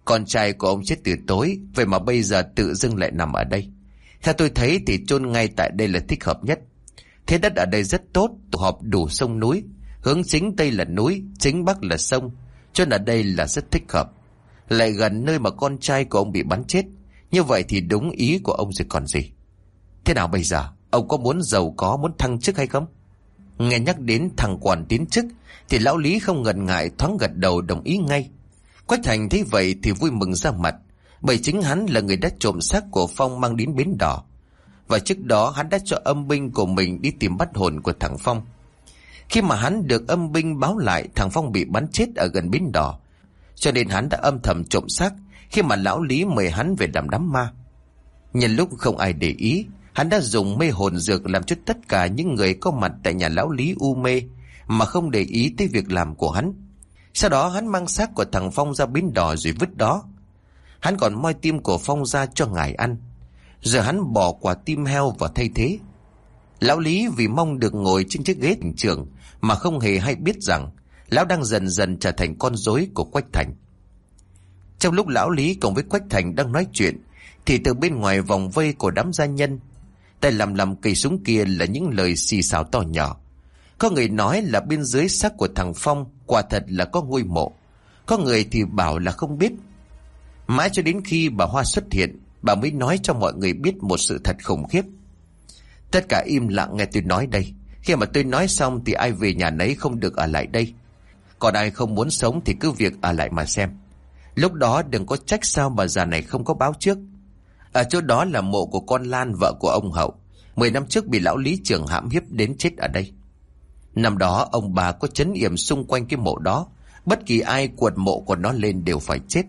Con trai của ông chết từ tối, vậy mà bây giờ tự dưng lại nằm ở đây. Theo tôi thấy thì chôn ngay tại đây là thích hợp nhất. Thế đất ở đây rất tốt, tụ họp đủ sông núi, hướng chính tây là núi, chính bắc là sông, chôn ở đây là rất thích hợp. Lại gần nơi mà con trai của ông bị bắn chết, như vậy thì đúng ý của ông rồi còn gì. Thế nào bây giờ, ông có muốn giàu có, muốn thăng chức hay không? Nghe nhắc đến thằng quan tiến chức thì lão Lý không ngần ngại thoáng gật đầu đồng ý ngay. Quách Thành thấy vậy thì vui mừng ra mặt, bởi chính hắn là người đã trộm xác của Phong mang đến bến đỏ, và trước đó hắn đã cho âm binh của mình đi tìm bắt hồn của thằng Phong. Khi mà hắn được âm binh báo lại thằng Phong bị bắn chết ở gần bến đỏ, cho nên hắn đã âm thầm trộm xác khi mà lão Lý mời hắn về làm đám ma. Nhân lúc không ai để ý, hắn đã dùng mê hồn dược làm cho tất cả những người có mặt tại nhà lão Lý u mê, mà không để ý tới việc làm của hắn. Sau đó hắn mang xác của thằng Phong ra bến đỏ rồi vứt đó. Hắn còn moi tim của Phong ra cho ngài ăn, giờ hắn bỏ quả tim heo vào thay thế. Lão Lý vì mong được ngồi trên chiếc ghế tỉnh trưởng mà không hề hay biết rằng lão đang dần dần trở thành con rối của Quách Thành. Trong lúc lão Lý cùng với Quách Thành đang nói chuyện thì từ bên ngoài vòng vây của đám gia nhân, tay làm cây súng kia là những lời xì xào to nhỏ. Có người nói là bên dưới xác của thằng Phong quả thật là có ngôi mộ, có người thì bảo là không biết. Mãi cho đến khi bà Hoa xuất hiện, bà mới nói cho mọi người biết một sự thật khủng khiếp. Tất cả im lặng nghe tôi nói đây. Khi mà tôi nói xong thì ai về nhà nấy, không được ở lại đây. Còn ai không muốn sống thì cứ việc ở lại mà xem. Lúc đó đừng có trách sao bà già này không có báo trước. Ở chỗ đó là mộ của con Lan, vợ của ông Hậu. 10 năm trước bị lão Lý trưởng hãm hiếp đến chết ở đây. Năm đó ông bà có trấn yểm xung quanh cái mộ đó, bất kỳ ai quật mộ của nó lên đều phải chết.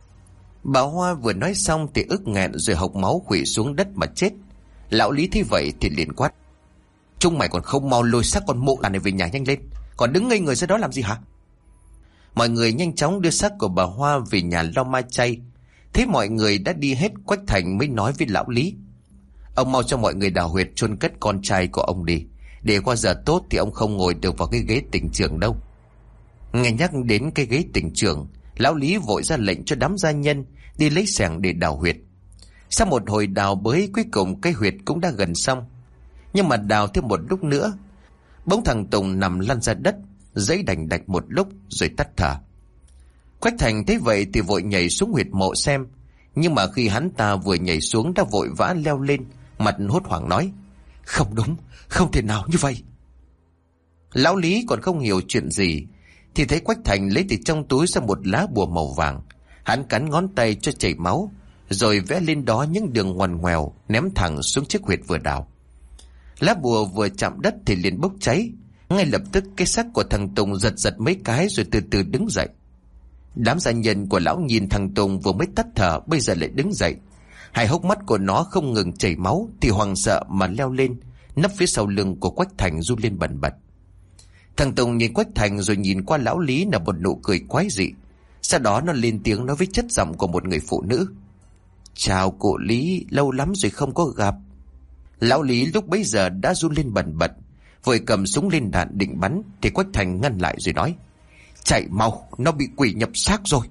Bà Hoa vừa nói xong thì ức nghẹn rồi hộc máu quỵ xuống đất mà chết. Lão Lý thấy vậy thì liền quát: chúng mày còn không mau lôi xác con mộ này về nhà nhanh lên, còn đứng ngây người ra đó làm gì hả? Mọi người nhanh chóng đưa xác của bà Hoa về nhà lo ma chay. Thế mọi người đã đi hết, Quách Thành mới nói với lão Lý: ông mau cho mọi người đào huyệt chôn cất con trai của ông đi, để qua giờ tốt thì ông không ngồi được vào cái ghế tỉnh trưởng đâu. Nghe nhắc đến cái ghế tỉnh trưởng, lão Lý vội ra lệnh cho đám gia nhân đi lấy xẻng để đào huyệt. Sau một hồi đào bới, cuối cùng cái huyệt cũng đã gần xong. Nhưng mà đào thêm một lúc nữa, bỗng thằng Tùng nằm lăn ra đất, giãy đành đạch một lúc rồi tắt thở. Quách Thành thấy vậy thì vội nhảy xuống huyệt mộ xem, nhưng mà khi hắn ta vừa nhảy xuống đã vội vã leo lên, mặt hốt hoảng nói: không đúng, không thể nào như vậy. Lão Lý còn không hiểu chuyện gì thì thấy Quách Thành lấy từ trong túi ra một lá bùa màu vàng. Hắn cắn ngón tay cho chảy máu, rồi vẽ lên đó những đường ngoằn ngoèo, ném thẳng xuống chiếc huyệt vừa đào. Lá bùa vừa chạm đất thì liền bốc cháy. Ngay lập tức cái xác của thằng Tùng giật giật mấy cái rồi từ từ đứng dậy. Đám gia nhân của lão nhìn thằng Tùng vừa mới tắt thở bây giờ lại đứng dậy, hai hốc mắt của nó không ngừng chảy máu thì hoảng sợ mà leo lên, nấp phía sau lưng của Quách Thành run lên bần bật. Thằng Tùng nhìn Quách Thành rồi nhìn qua lão Lý là một nụ cười quái dị. Sau đó nó lên tiếng nói với chất giọng của một người phụ nữ: chào cụ Lý, lâu lắm rồi không có gặp. Lão Lý lúc bấy giờ đã run lên bần bật, vội cầm súng lên đạn định bắn thì Quách Thành ngăn lại rồi nói: chạy mau, nó bị quỷ nhập xác rồi.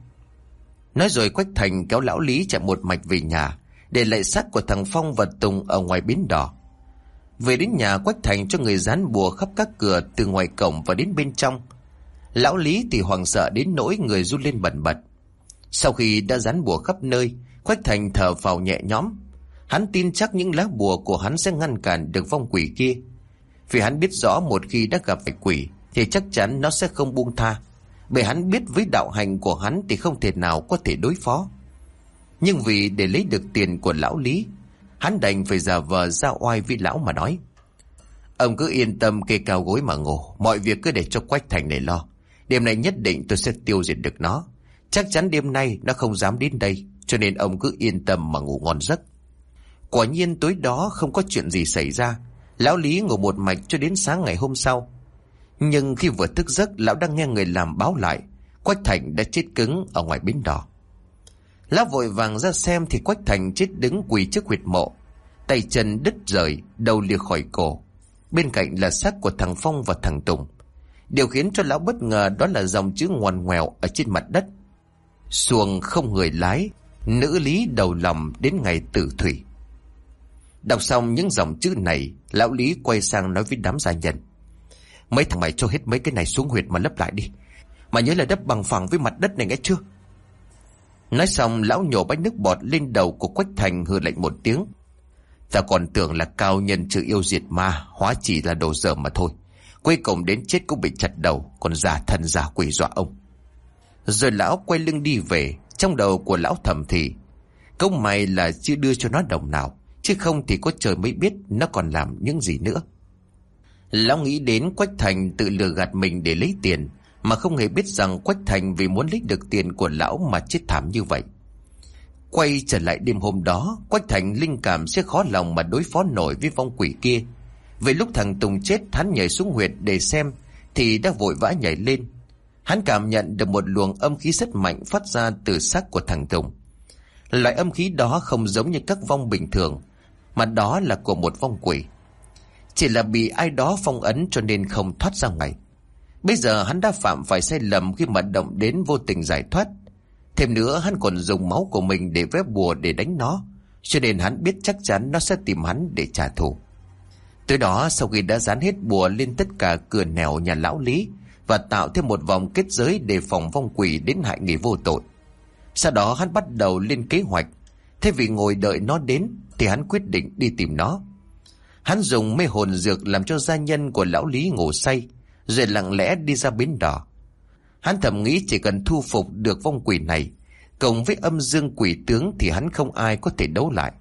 Nói rồi Quách Thành kéo lão Lý chạy một mạch về nhà, để lại xác của thằng Phong và Tùng ở ngoài bến đỏ. Về đến nhà, Quách Thành cho người dán bùa khắp các cửa từ ngoài cổng và đến bên trong. Lão Lý thì hoảng sợ đến nỗi người run lên bần bật. Sau khi đã dán bùa khắp nơi, Quách Thành thở phào nhẹ nhõm. Hắn tin chắc những lá bùa của hắn sẽ ngăn cản được vong quỷ kia, vì hắn biết rõ một khi đã gặp phải quỷ thì chắc chắn nó sẽ không buông tha, bởi hắn biết với đạo hành của hắn thì không thể nào có thể đối phó. Nhưng vì để lấy được tiền của lão Lý, hắn đành phải giả vờ ra oai với lão mà nói: ông cứ yên tâm kê cao gối mà ngủ, mọi việc cứ để cho Quách Thành này lo. Đêm nay nhất định tôi sẽ tiêu diệt được nó. Chắc chắn đêm nay nó không dám đến đây, cho nên ông cứ yên tâm mà ngủ ngon giấc. Quả nhiên tối đó không có chuyện gì xảy ra. Lão Lý ngủ một mạch cho đến sáng ngày hôm sau. Nhưng khi vừa thức giấc, lão đang nghe người làm báo lại Quách Thành đã chết cứng ở ngoài bến đỏ. Lão vội vàng ra xem thì Quách Thành chết đứng quỳ trước huyệt mộ, tay chân đứt rời, đầu lìa khỏi cổ. Bên cạnh là xác của thằng Phong và thằng Tùng. Điều khiến cho lão bất ngờ đó là dòng chữ ngoằn ngoèo ở trên mặt đất: Xuồng không người lái, nữ lý đầu lòng đến ngày tử thủy. Đọc xong những dòng chữ này, lão Lý quay sang nói với đám gia nhân: Mấy thằng mày cho hết mấy cái này xuống huyệt mà lấp lại đi, mà nhớ là đắp bằng phẳng với mặt đất này nghe chưa? Nói xong lão nhổ bánh nước bọt lên đầu của Quách Thành, hừ lạnh một tiếng: Ta còn tưởng là cao nhân trừ yêu diệt ma, hóa chỉ là đồ dở mà thôi. Cuối cùng đến chết cũng bị chặt đầu, còn giả thần giả quỷ dọa ông. Rồi lão quay lưng đi về. Trong đầu của lão thầm thì: Câu mày là chưa đưa cho nó đồng nào, chứ không thì có trời mới biết nó còn làm những gì nữa. Lão nghĩ đến Quách Thành tự lừa gạt mình để lấy tiền, mà không hề biết rằng Quách Thành vì muốn lấy được tiền của lão mà chết thảm như vậy. Quay trở lại đêm hôm đó, Quách Thành linh cảm sẽ khó lòng mà đối phó nổi với vong quỷ kia. Về lúc thằng Tùng chết, hắn nhảy xuống huyệt để xem thì đã vội vã nhảy lên. Hắn cảm nhận được một luồng âm khí rất mạnh phát ra từ xác của thằng Tùng. Loại âm khí đó không giống như các vong bình thường, mà đó là của một vong quỷ. Chỉ là bị ai đó phong ấn cho nên không thoát ra ngoài. Bây giờ hắn đã phạm phải sai lầm khi mà động đến vô tình giải thoát. Thêm nữa hắn còn dùng máu của mình để vẽ bùa để đánh nó, cho nên hắn biết chắc chắn nó sẽ tìm hắn để trả thù. Tới đó, sau khi đã dán hết bùa lên tất cả cửa nẻo nhà lão Lý và tạo thêm một vòng kết giới để phòng vong quỷ đến hại người vô tội, sau đó hắn bắt đầu lên kế hoạch. Thay vì ngồi đợi nó đến thì hắn quyết định đi tìm nó. Hắn dùng mê hồn dược làm cho gia nhân của lão Lý ngủ say, rồi lặng lẽ đi ra bến đò. Hắn thầm nghĩ chỉ cần thu phục được vong quỷ này, cộng với âm dương quỷ tướng, thì hắn không ai có thể đấu lại.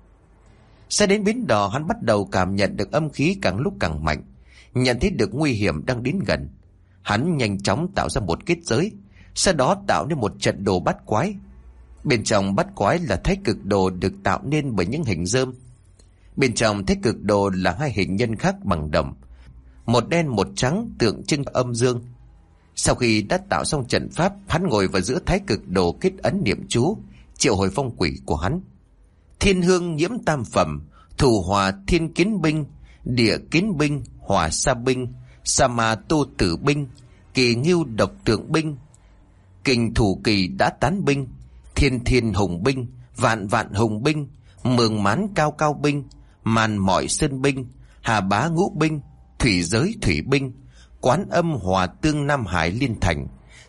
Xe đến bến đò, hắn bắt đầu cảm nhận được âm khí càng lúc càng mạnh, nhận thấy được nguy hiểm đang đến gần. Hắn nhanh chóng tạo ra một kết giới, sau đó tạo nên một trận đồ bát quái. Bên trong bát quái là thái cực đồ được tạo nên bởi những hình rơm. Bên trong thái cực đồ là hai hình nhân khác bằng đồng, một đen một trắng, tượng trưng âm dương. Sau khi đã tạo xong trận pháp, hắn ngồi vào giữa thái cực đồ kết ấn niệm chú, triệu hồi vong quỷ của hắn. Thiên hương nhiễm tam phẩm, thủ hòa thiên kiến binh, địa kiến binh, hỏa sa binh, sa ma tô tử binh, kỳ ngưu độc tượng binh, kình thủ kỳ đã tán binh, thiên thiên hùng binh, vạn vạn hùng binh, mường mán cao cao binh, màn mỏi sơn binh, hà bá ngũ binh, thủy giới thủy binh, quán âm hòa tương Nam Hải liên thành,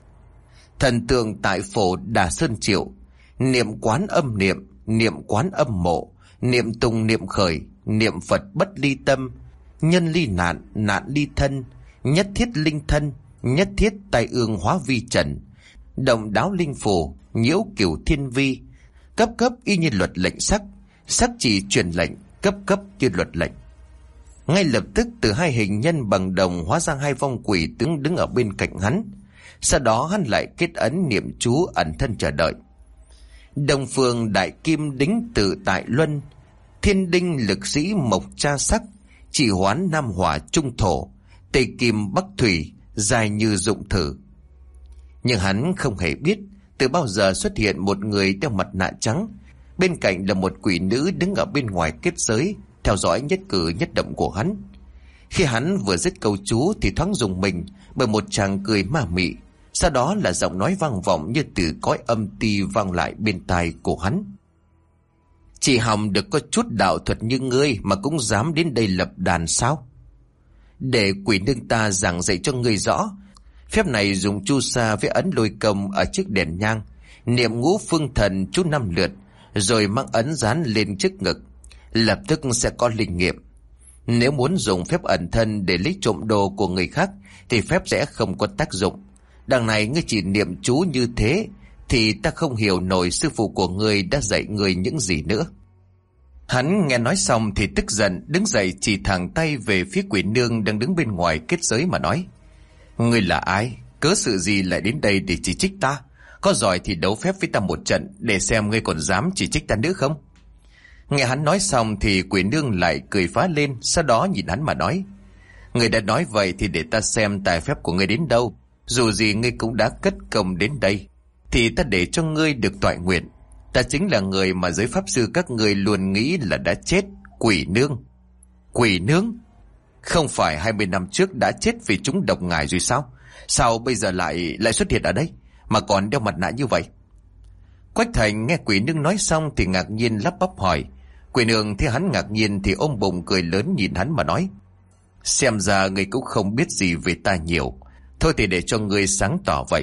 thần tượng tại phổ Đà Sơn Triệu, niệm quán âm niệm, niệm quán âm mộ, niệm tùng niệm khởi, niệm Phật bất ly tâm, nhân ly nạn, nạn ly thân, nhất thiết linh thân, nhất thiết tai ương hóa vi trần, động đáo linh phù, nhiễu cửu thiên vi, cấp cấp y như luật lệnh sắc, sắc chỉ truyền lệnh, cấp cấp như luật lệnh. Ngay lập tức từ hai hình nhân bằng đồng hóa ra hai vong quỷ tướng đứng ở bên cạnh hắn. Sau đó hắn lại kết ấn niệm chú ẩn thân chờ đợi. Đồng phương đại kim đính tự tại luân, thiên đinh lực sĩ mộc cha sắc, chỉ hoán nam hỏa trung thổ, tây kim bắc thủy, dài như dụng thử. Nhưng hắn không hề biết, từ bao giờ xuất hiện một người đeo mặt nạ trắng, bên cạnh là một quỷ nữ đứng ở bên ngoài kết giới, theo dõi nhất cử nhất động của hắn. Khi hắn vừa dứt câu chú thì thoáng rùng mình bởi một tràng cười ma mị, sau đó là giọng nói vang vọng như từ cõi âm ti vang lại bên tai của hắn. Chỉ hòng được có chút đạo thuật như ngươi mà cũng dám đến đây lập đàn sao? Để quỷ nương ta giảng dạy cho ngươi rõ. Phép này dùng chu sa với ấn lôi công ở trước đèn nhang, niệm ngũ phương thần chú 5 lượt, rồi mang ấn dán lên trước ngực, lập tức sẽ có linh nghiệm. Nếu muốn dùng phép ẩn thân để lấy trộm đồ của người khác thì phép sẽ không có tác dụng. Đằng này ngươi chỉ niệm chú như thế thì ta không hiểu nổi sư phụ của ngươi đã dạy ngươi những gì nữa. Hắn nghe nói xong thì tức giận, đứng dậy chỉ thẳng tay về phía quỷ nương đang đứng bên ngoài kết giới mà nói: Ngươi là ai? Cớ sự gì lại đến đây để chỉ trích ta? Có giỏi thì đấu phép với ta một trận để xem ngươi còn dám chỉ trích ta nữa không? Nghe hắn nói xong thì quỷ nương lại cười phá lên, sau đó nhìn hắn mà nói: Ngươi đã nói vậy thì để ta xem tài phép của ngươi đến đâu. Dù gì ngươi cũng đã cất công đến đây thì ta để cho ngươi được toại nguyện. Ta chính là người mà giới pháp sư các ngươi luôn nghĩ là đã chết, quỷ nương. Quỷ nương? Không phải 20 năm trước đã chết vì chúng độc ngài rồi sao? Sao bây giờ lại xuất hiện ở đây mà còn đeo mặt nạ như vậy? Quách Thành nghe quỷ nương nói xong thì ngạc nhiên lắp bắp hỏi. Quỷ nương thấy hắn ngạc nhiên thì ôm bụng cười lớn nhìn hắn mà nói: Xem ra ngươi cũng không biết gì về ta nhiều. Thôi thì để cho ngươi sáng tỏ vậy.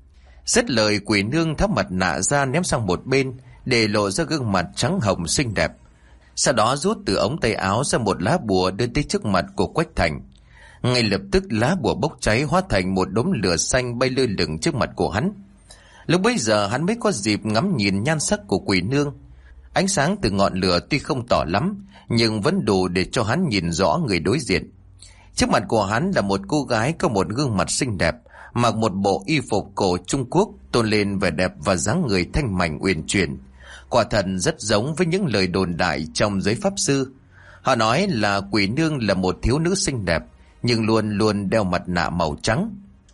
Dứt lời, quỷ nương tháo mặt nạ ra ném sang một bên, để lộ ra gương mặt trắng hồng xinh đẹp. Sau đó rút từ ống tay áo ra một lá bùa đưa tới trước mặt của Quách Thành. Ngay lập tức lá bùa bốc cháy hóa thành một đốm lửa xanh bay lơ lửng trước mặt của hắn. Lúc bấy giờ hắn mới có dịp ngắm nhìn nhan sắc của quỷ nương. Ánh sáng từ ngọn lửa tuy không tỏ lắm, nhưng vẫn đủ để cho hắn nhìn rõ người đối diện. Trước mặt của hắn là một cô gái có một gương mặt xinh đẹp, mặc một bộ y phục cổ Trung Quốc, tôn lên vẻ đẹp và dáng người thanh mảnh uyển chuyển. Quả thật rất giống với những lời đồn đại trong giới pháp sư. Họ nói là quỷ nương là một thiếu nữ xinh đẹp, nhưng luôn luôn đeo mặt nạ màu trắng.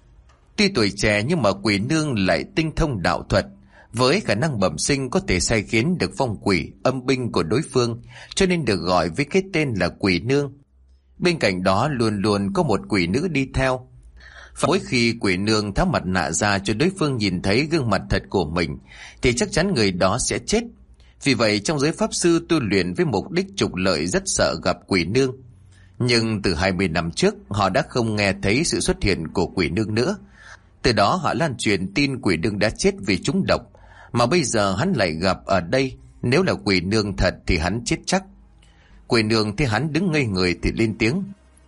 Tuy tuổi trẻ nhưng mà quỷ nương lại tinh thông đạo thuật, với khả năng bẩm sinh có thể sai khiến được phong quỷ âm binh của đối phương, cho nên được gọi với cái tên là quỷ nương. Bên cạnh đó luôn luôn có một quỷ nữ đi theo. Và mỗi khi quỷ nương tháo mặt nạ ra cho đối phương nhìn thấy gương mặt thật của mình thì chắc chắn người đó sẽ chết. Vì vậy trong giới pháp sư tu luyện với mục đích trục lợi rất sợ gặp quỷ nương. Nhưng từ 20 năm trước họ đã không nghe thấy sự xuất hiện của quỷ nương nữa. Từ đó họ lan truyền tin quỷ nương đã chết vì trúng độc. Mà bây giờ hắn lại gặp ở đây, nếu là quỷ nương thật thì hắn chết chắc. Quỷ nương thấy hắn đứng ngây người thì lên tiếng: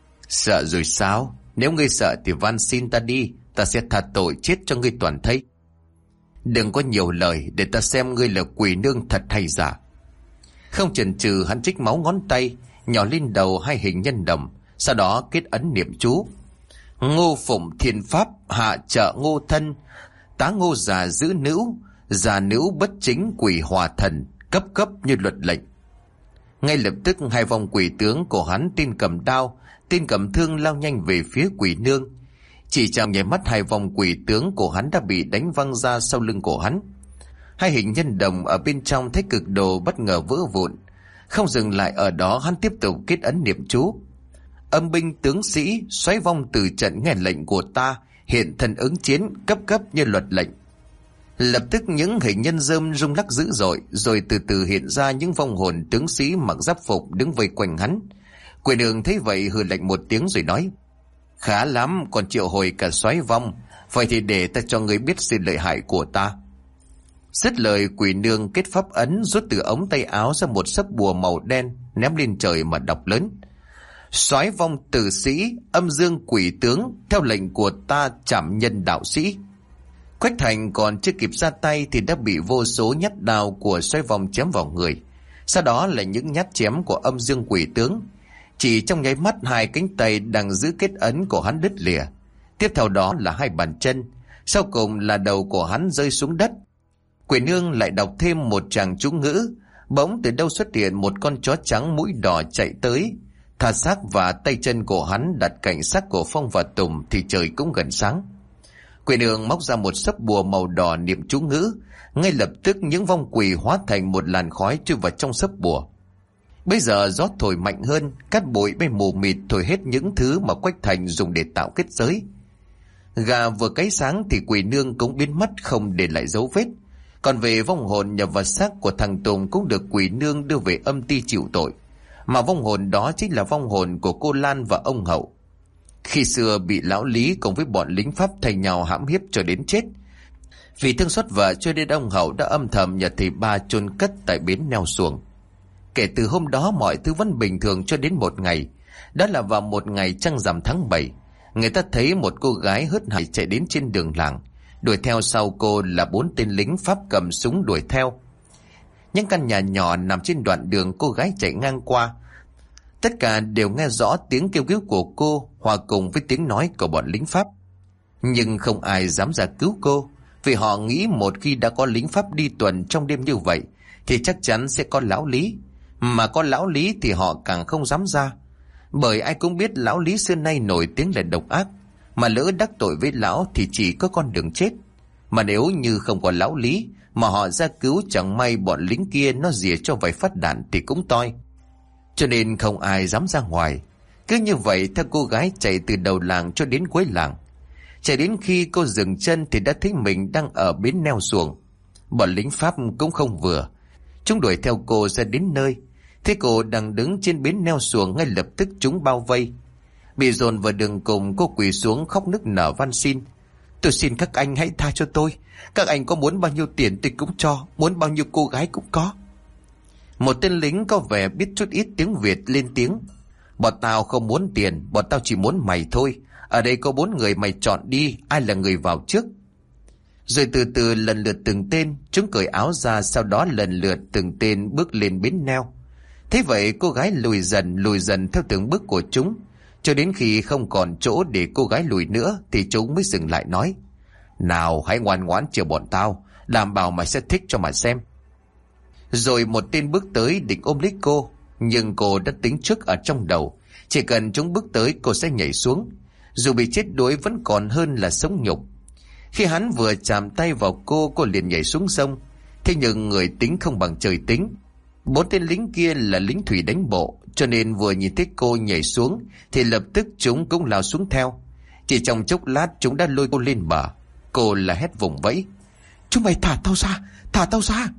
Sợ rồi sao? Nếu ngươi sợ thì van xin ta đi, ta sẽ tha tội chết cho ngươi toàn thây. Đừng có nhiều lời, để ta xem ngươi là quỷ nương thật hay giả. Không chần chừ, hắn trích máu ngón tay nhỏ lên đầu hai hình nhân đồng, sau đó kết ấn niệm chú: Ngô phụng thiên pháp, hạ trợ ngô thân, tá ngô già giữ nữu, già nữu bất chính quỷ hòa thần, cấp cấp như luật lệnh. Ngay lập tức hai vong quỷ tướng của hắn, tên cầm đao, tên cầm thương, lao nhanh về phía quỷ nương. Chỉ trong nháy mắt hai vong quỷ tướng của hắn đã bị đánh văng ra sau lưng của hắn. Hai hình nhân đồng ở bên trong thấy cực đồ bất ngờ vỡ vụn. Không dừng lại ở đó, hắn tiếp tục kết ấn niệm chú: Âm binh tướng sĩ, xoáy vong từ trận nghe lệnh của ta, hiện thân ứng chiến, cấp cấp như luật lệnh. Lập tức những hình nhân rơm rung lắc dữ dội, rồi từ từ hiện ra những vong hồn tướng sĩ mặc giáp phục đứng vây quanh hắn. Quỷ nương thấy vậy hừ lạnh một tiếng rồi nói: Khá lắm, còn triệu hồi cả xoáy vong. Vậy thì để ta cho ngươi biết sự lợi hại của ta. Dứt lời, quỷ nương kết pháp ấn, rút từ ống tay áo ra một sấp bùa màu đen, ném lên trời mà đọc lớn: Soái vong tử sĩ, âm dương quỷ tướng, theo lệnh của ta trảm nhân đạo sĩ. Quách Thành còn chưa kịp ra tay thì đã bị vô số nhát đao của soái vong chém vào người. Sau đó là những nhát chém của âm dương quỷ tướng. Chỉ trong nháy mắt, hai cánh tay đang giữ kết ấn của hắn đứt lìa. Tiếp theo đó là hai bàn chân. Sau cùng là đầu của hắn rơi xuống đất. Quỷ nương lại đọc thêm một tràng chú ngữ. Bỗng từ đâu xuất hiện một con chó trắng mũi đỏ chạy tới. Thả xác và tay chân của hắn đặt cạnh xác của Phong và Tùng thì trời cũng gần sáng. Quỷ nương móc ra một sấp bùa màu đỏ niệm chú ngữ. Ngay lập tức những vong quỷ hóa thành một làn khói chui vào trong sấp bùa. Bây giờ gió thổi mạnh hơn, cát bụi bay mù mịt thổi hết những thứ mà Quách Thành dùng để tạo kết giới. Gà vừa cáy sáng thì quỷ nương cũng biến mất không để lại dấu vết. Còn về vong hồn nhập vào xác của thằng Tùng cũng được quỷ nương đưa về âm ty chịu tội. Mà vong hồn đó chính là vong hồn của cô Lan và ông Hậu. Khi xưa bị lão Lý cùng với bọn lính Pháp thay nhau hãm hiếp cho đến chết. Vì thương xót vợ cho nên ông Hậu đã âm thầm nhờ thầy ba chôn cất tại bến neo xuồng. Kể từ hôm đó mọi thứ vẫn bình thường cho đến một ngày. Đó là vào một ngày trăng rằm tháng 7. Người ta thấy một cô gái hớt hải chạy đến trên đường làng. Đuổi theo sau cô là 4 tên lính Pháp cầm súng đuổi theo. Những căn nhà nhỏ nằm trên đoạn đường cô gái chạy ngang qua. Tất cả đều nghe rõ tiếng kêu cứu của cô hòa cùng với tiếng nói của bọn lính Pháp. Nhưng không ai dám ra cứu cô, vì họ nghĩ một khi đã có lính Pháp đi tuần trong đêm như vậy thì chắc chắn sẽ có lão Lý. Mà có lão Lý thì họ càng không dám ra. Bởi ai cũng biết lão Lý xưa nay nổi tiếng là độc ác. Mà lỡ đắc tội với lão thì chỉ có con đường chết. Mà nếu như không có lão Lý mà họ ra cứu, chẳng may bọn lính kia nó rỉa cho vài phát đạn thì cũng toi. Cho nên không ai dám ra ngoài. Cứ như vậy theo cô gái chạy từ đầu làng cho đến cuối làng. Chạy đến khi cô dừng chân thì đã thấy mình đang ở bến neo xuồng. Bọn lính Pháp cũng không vừa. Chúng đuổi theo cô ra đến nơi. Thế cô đang đứng trên bến neo xuồng, ngay lập tức chúng bao vây. Bị dồn vào đường cùng, cô quỳ xuống khóc nức nở van xin: tôi xin các anh hãy tha cho tôi. Các anh có muốn bao nhiêu tiền tôi cũng cho, muốn bao nhiêu cô gái cũng có. Một tên lính có vẻ biết chút ít tiếng Việt lên tiếng: bọn tao không muốn tiền, bọn tao chỉ muốn mày thôi. Ở đây có 4 người, mày chọn đi, ai là người vào trước. Rồi từ từ lần lượt từng tên, chúng cởi áo ra, sau đó lần lượt từng tên bước lên bến neo. Thế vậy cô gái lùi dần theo từng bước của chúng, cho đến khi không còn chỗ để cô gái lùi nữa thì chúng mới dừng lại nói: nào, hãy ngoan ngoãn chờ bọn tao, đảm bảo mày sẽ thích cho mà xem. Rồi một tên bước tới định ôm lấy cô, nhưng cô đã tính trước ở trong đầu, chỉ cần chúng bước tới cô sẽ nhảy xuống, dù bị chết đuối vẫn còn hơn là sống nhục. Khi hắn vừa chạm tay vào cô liền nhảy xuống sông. Thế nhưng người tính không bằng trời tính. 4 tên lính kia là lính thủy đánh bộ, cho nên vừa nhìn thấy cô nhảy xuống thì lập tức chúng cũng lao xuống theo. Chỉ trong chốc lát chúng đã lôi cô lên bờ. Cô là hét vùng vẫy: chúng mày thả tao ra, thả tao ra.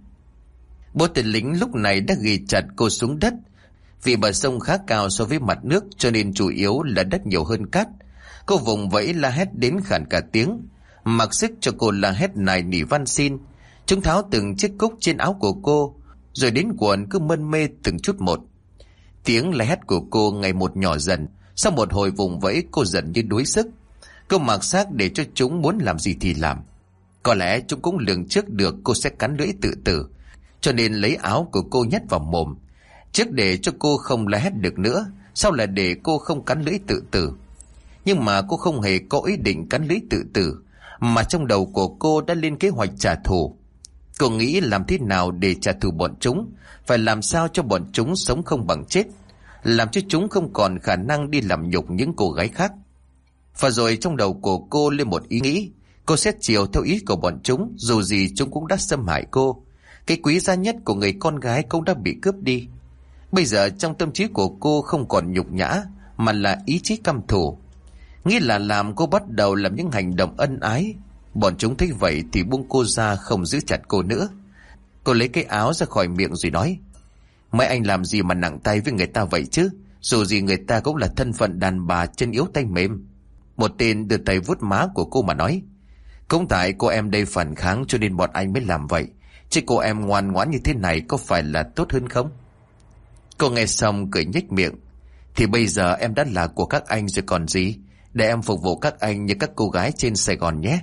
4 tên lính lúc này đã ghi chặt cô xuống đất. Vì bờ sông khá cao so với mặt nước, cho nên chủ yếu là đất nhiều hơn cát. Cô vùng vẫy la hét đến khản cả tiếng. Mặc sức cho cô la hét nài nỉ van xin. Chúng tháo từng chiếc cúc trên áo của cô, rồi đến quần cứ mân mê từng chút một. Tiếng la hét của cô ngày một nhỏ dần. Sau một hồi vùng vẫy, cô dần như đuối sức. Cô mặc xác để cho chúng muốn làm gì thì làm. Có lẽ chúng cũng lường trước được cô sẽ cắn lưỡi tự tử, cho nên lấy áo của cô nhét vào mồm, trước để cho cô không la hét được nữa, sau là để cô không cắn lưỡi tự tử. Nhưng mà cô không hề có ý định cắn lưỡi tự tử, mà trong đầu của cô đã lên kế hoạch trả thù. Cô nghĩ làm thế nào để trả thù bọn chúng, phải làm sao cho bọn chúng sống không bằng chết, làm cho chúng không còn khả năng đi làm nhục những cô gái khác. Và rồi trong đầu của cô lên một ý nghĩ: cô sẽ chiều theo ý của bọn chúng, dù gì chúng cũng đã xâm hại cô. Cái quý giá nhất của người con gái cũng đã bị cướp đi. Bây giờ trong tâm trí của cô không còn nhục nhã, mà là ý chí căm thù. Nghĩa là làm cô bắt đầu làm những hành động ân ái. Bọn chúng thấy vậy thì buông cô ra, không giữ chặt cô nữa. Cô lấy cái áo ra khỏi miệng rồi nói: mấy anh làm gì mà nặng tay với người ta vậy chứ? Dù gì người ta cũng là thân phận đàn bà chân yếu tay mềm. Một tên đưa tay vuốt má của cô mà nói: cũng tại cô em đây phản kháng cho nên bọn anh mới làm vậy, chứ cô em ngoan ngoãn như thế này có phải là tốt hơn không? Cô nghe xong cười nhếch miệng: thì bây giờ em đã là của các anh rồi còn gì, để em phục vụ các anh như các cô gái trên Sài Gòn nhé.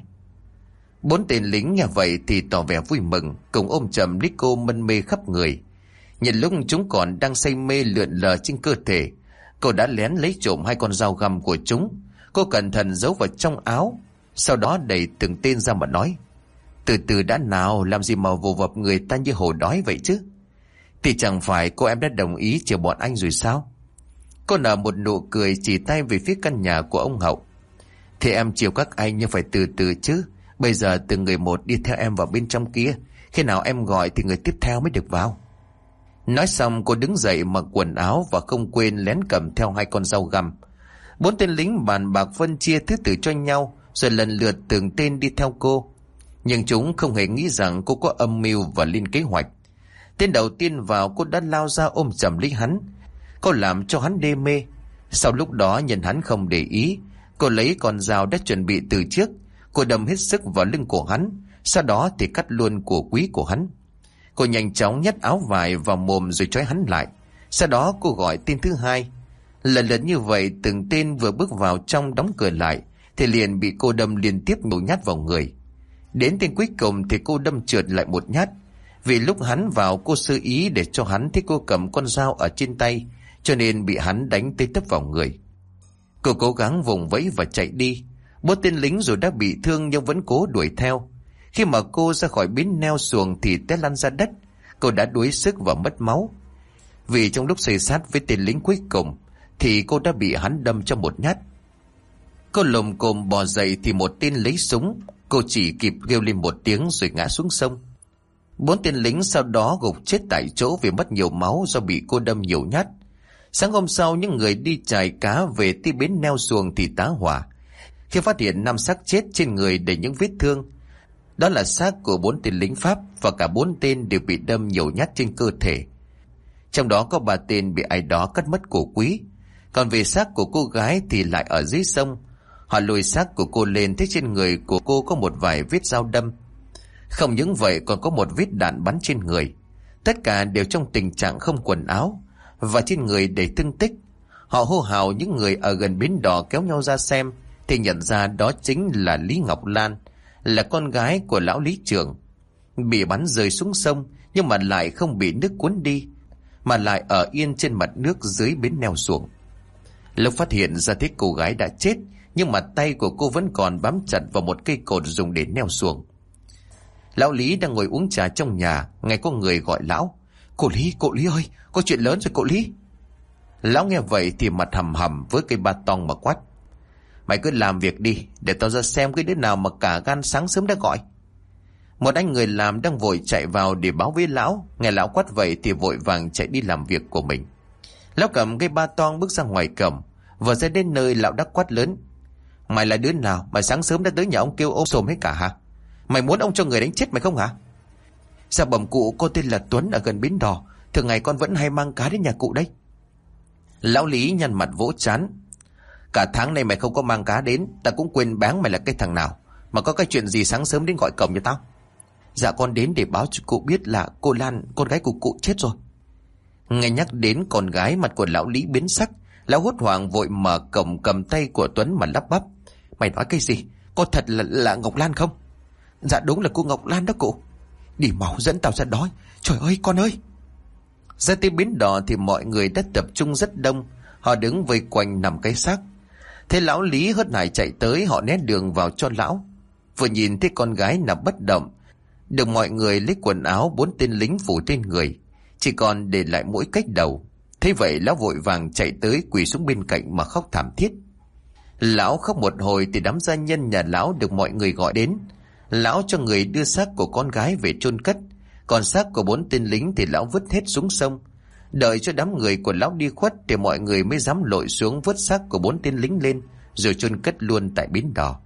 4 tên lính nghe vậy thì tỏ vẻ vui mừng, cùng ôm chầm lấy cô mân mê khắp người. Nhìn lúc chúng còn đang say mê lượn lờ trên cơ thể, cô đã lén lấy trộm 2 con dao găm của chúng. Cô cẩn thận giấu vào trong áo, sau đó đẩy từng tên ra mà nói: từ từ đã nào, làm gì mà vồ vập người ta như hổ đói vậy chứ? Thì chẳng phải cô em đã đồng ý chiều bọn anh rồi sao? Cô nở một nụ cười chỉ tay về phía căn nhà của ông Hậu. Thì em chiều các anh nhưng phải từ từ chứ. Bây giờ từng người một đi theo em vào bên trong kia, khi nào em gọi thì người tiếp theo mới được vào. Nói xong cô đứng dậy mặc quần áo và không quên lén cầm theo 2 con dao găm. 4 tên lính bàn bạc phân chia thứ tự cho nhau, rồi lần lượt từng tên đi theo cô. Nhưng chúng không hề nghĩ rằng cô có âm mưu và lên kế hoạch. Tên đầu tiên vào cô đã lao ra ôm chầm lấy hắn. Cô làm cho hắn đê mê. Sau lúc đó nhìn hắn không để ý, cô lấy con dao đã chuẩn bị từ trước. Cô đâm hết sức vào lưng của hắn, sau đó thì cắt luôn của quý của hắn. Cô nhanh chóng nhét áo vải vào mồm rồi trói hắn lại. Sau đó cô gọi tên thứ hai. Lần lượt như vậy từng tên vừa bước vào trong đóng cửa lại thì liền bị cô đâm liên tiếp nhiều nhát vào người. Đến tên cuối cùng thì cô đâm trượt lại một nhát. Vì lúc hắn vào cô sơ ý để cho hắn thấy cô cầm con dao ở trên tay, cho nên bị hắn đánh tới tấp vào người. Cô cố gắng vùng vẫy và chạy đi. 4 tên lính rồi đã bị thương nhưng vẫn cố đuổi theo. Khi mà cô ra khỏi bến neo xuồng thì té lăn ra đất. Cô đã đuối sức và mất máu. Vì trong lúc xây sát với tên lính cuối cùng thì cô đã bị hắn đâm cho một nhát. Cô lồm cồm bò dậy thì một tên lấy súng. Cô chỉ kịp kêu lên một tiếng rồi ngã xuống sông. 4 tên lính sau đó gục chết tại chỗ vì mất nhiều máu do bị cô đâm nhiều nhát. Sáng hôm sau những người đi chài cá về tới bến neo xuồng thì tá hỏa khi phát hiện 5 xác chết trên người đầy những vết thương. Đó là xác của 4 tên lính Pháp, và cả 4 tên đều bị đâm nhiều nhát trên cơ thể. Trong đó có 3 tên bị ai đó cắt mất cổ quý. Còn về xác của cô gái thì lại ở dưới sông. Họ lôi xác của cô lên, thấy trên người của cô có một vài vết dao đâm. Không những vậy, còn có một vết đạn bắn trên người. Tất cả đều trong tình trạng không quần áo, và trên người đầy thương tích. Họ hô hào, những người ở gần bến đò kéo nhau ra xem, thì nhận ra đó chính là Lý Ngọc Lan, là con gái của lão Lý trưởng. Bị bắn rơi xuống sông, nhưng mà lại không bị nước cuốn đi, mà lại ở yên trên mặt nước dưới bến neo xuồng. Lúc phát hiện ra thấy cô gái đã chết, nhưng mà tay của cô vẫn còn bám chặt vào một cây cột dùng để neo xuồng. Lão Lý đang ngồi uống trà trong nhà, nghe có người gọi lão: Cô Lý ơi, có chuyện lớn rồi cô Lý." Lão nghe vậy thì mặt hầm hầm với cây ba tong mà quát: "Mày cứ làm việc đi, để tao ra xem cái đứa nào mà cả gan sáng sớm đã gọi." Một anh người làm đang vội chạy vào để báo với lão, nghe lão quát vậy thì vội vàng chạy đi làm việc của mình. Lão cầm cây ba tong bước ra ngoài cổng, vừa ra đến nơi lão đã quát lớn: "Mày là đứa nào mà sáng sớm đã tới nhà ông kêu ôm sồm hết cả hả? Mày muốn ông cho người đánh chết mày không hả?" "Dạ bẩm cụ, con tên là Tuấn ở gần bến đò, thường ngày con vẫn hay mang cá đến nhà cụ đây." Lão Lý nhăn mặt vỗ trán: "Cả tháng nay mày không có mang cá đến, ta cũng quên báng mày là cái thằng nào, mà có cái chuyện gì sáng sớm đến gọi cổng cho tao?" "Dạ con đến để báo cho cụ biết là cô Lan, con gái của cụ chết rồi." Nghe nhắc đến con gái, mặt của lão Lý biến sắc. Lão hốt hoảng vội mở cổng, cầm tay của Tuấn mà lắp bắp: "Mày nói cái gì? Có thật là Ngọc Lan không?" "Dạ đúng là cô Ngọc Lan đó cụ." "Đi mau dẫn tao ra đó." "Trời ơi con ơi!" Ra tới bến đò thì mọi người đã tập trung rất đông. Họ đứng vây quanh nằm cái xác. Thế lão Lý hớt hải chạy tới, họ né đường vào cho lão. Vừa nhìn thấy con gái nằm bất động, được mọi người lấy quần áo 4 tên lính phủ trên người, chỉ còn để lại mỗi cách đầu. Thế vậy lão vội vàng chạy tới quỳ xuống bên cạnh mà khóc thảm thiết. Lão khóc một hồi thì đám gia nhân nhà lão được mọi người gọi đến. Lão cho người đưa xác của con gái về chôn cất, còn xác của 4 tên lính thì lão vứt hết xuống sông. Đợi cho đám người của lão đi khuất thì mọi người mới dám lội xuống vớt xác của 4 tên lính lên, rồi chôn cất luôn tại bến đò.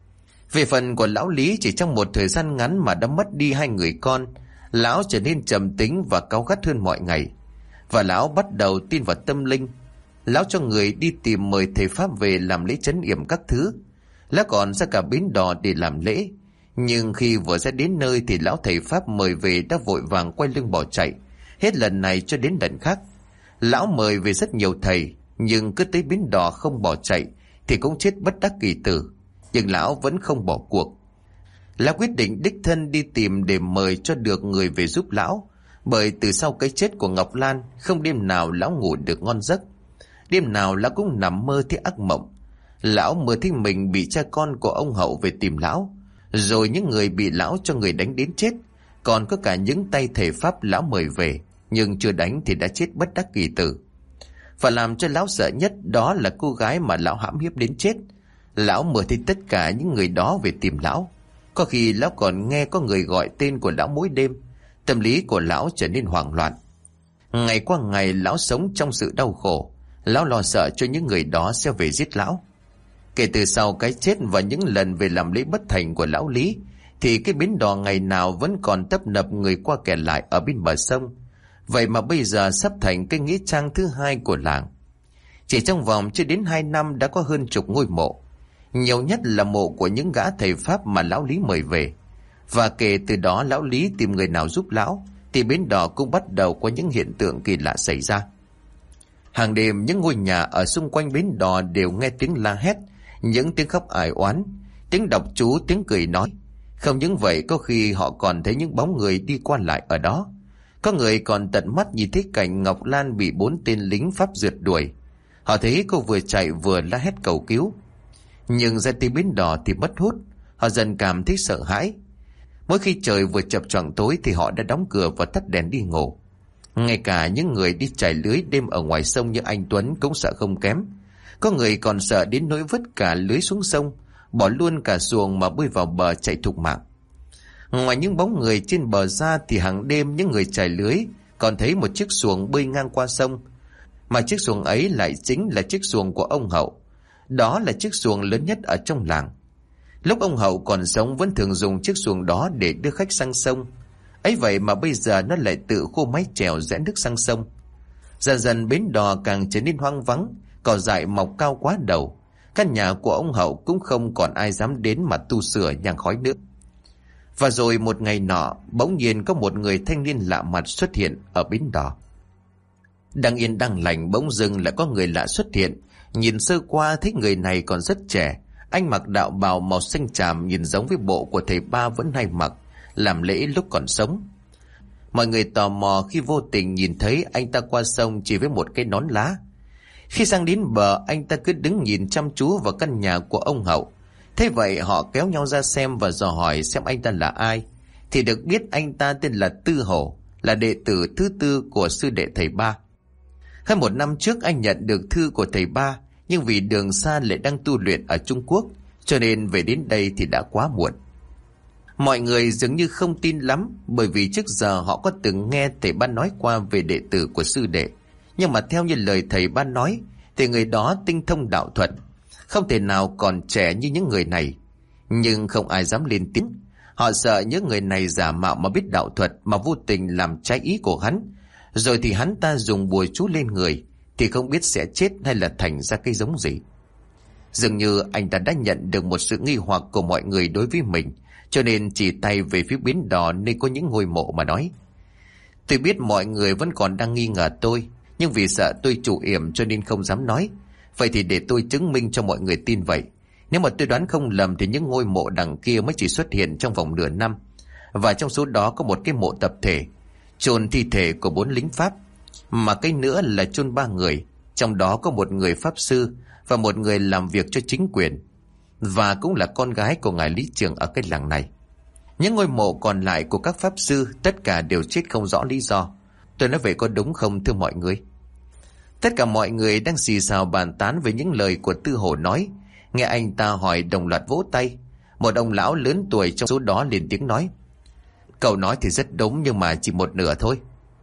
Về phần của lão Lý, chỉ trong một thời gian ngắn mà đã mất đi 2 người con. Lão trở nên trầm tính và cáu gắt hơn mọi ngày, và lão bắt đầu tin vào tâm linh. Lão cho người đi tìm mời thầy pháp về làm lễ trấn yểm các thứ. Lão còn ra cả bến đò để làm lễ, nhưng khi vừa ra đến nơi thì lão thầy pháp mời về đã vội vàng quay lưng bỏ chạy, hết lần này cho đến lần khác. Lão mời về rất nhiều thầy, nhưng cứ tới bến đò không bỏ chạy thì cũng chết bất đắc kỳ tử. Nhưng lão vẫn không bỏ cuộc. Lão quyết định đích thân đi tìm để mời cho được người về giúp lão, bởi từ sau cái chết của Ngọc Lan, không đêm nào lão ngủ được ngon giấc. Đêm nào lão cũng nằm mơ thấy ác mộng. Lão mơ thấy mình bị cha con của ông Hậu về tìm lão, rồi những người bị lão cho người đánh đến chết, còn có cả những tay thầy pháp lão mời về, nhưng chưa đánh thì đã chết bất đắc kỳ tử. Và làm cho lão sợ nhất đó là cô gái mà lão hãm hiếp đến chết. Lão mơ thấy tất cả những người đó về tìm lão. Có khi lão còn nghe có người gọi tên của lão mỗi đêm. Tâm lý của lão trở nên hoảng loạn. Ngày qua ngày lão sống trong sự đau khổ. Lão lo sợ cho những người đó sẽ về giết lão. Kể từ sau cái chết và những lần về làm lễ bất thành của lão Lý, thì cái bến đò ngày nào vẫn còn tấp nập người qua kẻ lại ở bên bờ sông. Vậy mà bây giờ sắp thành cái nghĩa trang thứ 2 của làng. Chỉ trong vòng chưa đến 2 năm đã có hơn chục ngôi mộ. Nhiều nhất là mộ của những gã thầy pháp mà lão Lý mời về. Và kể từ đó lão Lý tìm người nào giúp lão, thì bến đò cũng bắt đầu có những hiện tượng kỳ lạ xảy ra. Hàng đêm những ngôi nhà ở xung quanh bến đò đều nghe tiếng la hét, những tiếng khóc ải oán, tiếng đọc chú, tiếng cười nói. Không những vậy, có khi họ còn thấy những bóng người đi qua lại ở đó. Có người còn tận mắt nhìn thấy cảnh Ngọc Lan bị 4 tên lính pháp rượt đuổi. Họ thấy cô vừa chạy vừa la hét cầu cứu. Nhưng ra tới bến đò thì mất hút. Họ dần cảm thấy sợ hãi. Mỗi khi trời vừa chập choạng tối thì họ đã đóng cửa và tắt đèn đi ngủ. Ngay cả những người đi chài lưới đêm ở ngoài sông như anh Tuấn cũng sợ không kém. Có người còn sợ đến nỗi vứt cả lưới xuống sông, bỏ luôn cả xuồng mà bơi vào bờ chạy thục mạng. Ngoài những bóng người trên bờ ra thì hàng đêm những người chài lưới còn thấy một chiếc xuồng bơi ngang qua sông. Mà chiếc xuồng ấy lại chính là chiếc xuồng của ông Hậu. Đó là chiếc xuồng lớn nhất ở trong làng. Lúc ông Hậu còn sống vẫn thường dùng chiếc xuồng đó để đưa khách sang sông. Ấy vậy mà bây giờ nó lại tự khô mái chèo rẽ nước sang sông. Dần dần bến đò càng trở nên hoang vắng, cỏ dại mọc cao quá đầu. Căn nhà của ông Hậu cũng không còn ai dám đến mà tu sửa nhang khói nữa. Và rồi một ngày nọ, bỗng nhiên có một người thanh niên lạ mặt xuất hiện ở bến đò. Đang yên đang lành, bỗng dưng lại có người lạ xuất hiện. Nhìn sơ qua thấy người này còn rất trẻ. Anh mặc đạo bào màu xanh tràm, nhìn giống với bộ của thầy Ba vẫn hay mặc làm lễ lúc còn sống. Mọi người tò mò khi vô tình nhìn thấy anh ta qua sông chỉ với một cái nón lá. Khi sang đến bờ, anh ta cứ đứng nhìn chăm chú vào căn nhà của ông Hậu. Thế vậy họ kéo nhau ra xem và dò hỏi xem anh ta là ai. Thì được biết anh ta tên là Tư Hổ, là đệ tử thứ tư của sư đệ thầy Ba. Hơn một năm trước anh nhận được thư của thầy Ba, nhưng vì đường xa lại đang tu luyện ở Trung Quốc, cho nên về đến đây thì đã quá muộn. Mọi người dường như không tin lắm, bởi vì trước giờ họ có từng nghe thầy Ba nói qua về đệ tử của sư đệ. Nhưng mà theo như lời thầy Ba nói, thì người đó tinh thông đạo thuật, không thể nào còn trẻ như những người này. Nhưng không ai dám lên tiếng. Họ sợ những người này giả mạo mà biết đạo thuật mà vô tình làm trái ý của hắn. Rồi thì hắn ta dùng bùa chú lên người, thì không biết sẽ chết hay là thành ra cái giống gì. Dường như anh ta đã nhận được một sự nghi hoặc của mọi người đối với mình, cho nên chỉ tay về phía bến đò nơi có những ngôi mộ mà nói: tôi biết mọi người vẫn còn đang nghi ngờ tôi, nhưng vì sợ tôi chủ yểm cho nên không dám nói. Vậy thì để tôi chứng minh cho mọi người tin vậy. Nếu mà tôi đoán không lầm thì những ngôi mộ đằng kia mới chỉ xuất hiện trong vòng nửa năm. Và trong số đó có một cái mộ tập thể, chôn thi thể của 4 lính Pháp. Mà cái nữa là chôn 3 người, trong đó có một người pháp sư và một người làm việc cho chính quyền, và cũng là con gái của ngài lý trưởng ở cái làng này. Những ngôi mộ còn lại của các pháp sư tất cả đều chết không rõ lý do. Tôi nói vậy có đúng không thưa mọi người? Tất cả mọi người đang xì xào bàn tán về những lời của Tư Hổ nói. Nghe anh ta hỏi đồng loạt vỗ tay. Một ông lão lớn tuổi trong số đó lên tiếng nói: cậu nói thì rất đúng, nhưng mà chỉ một nửa thôi.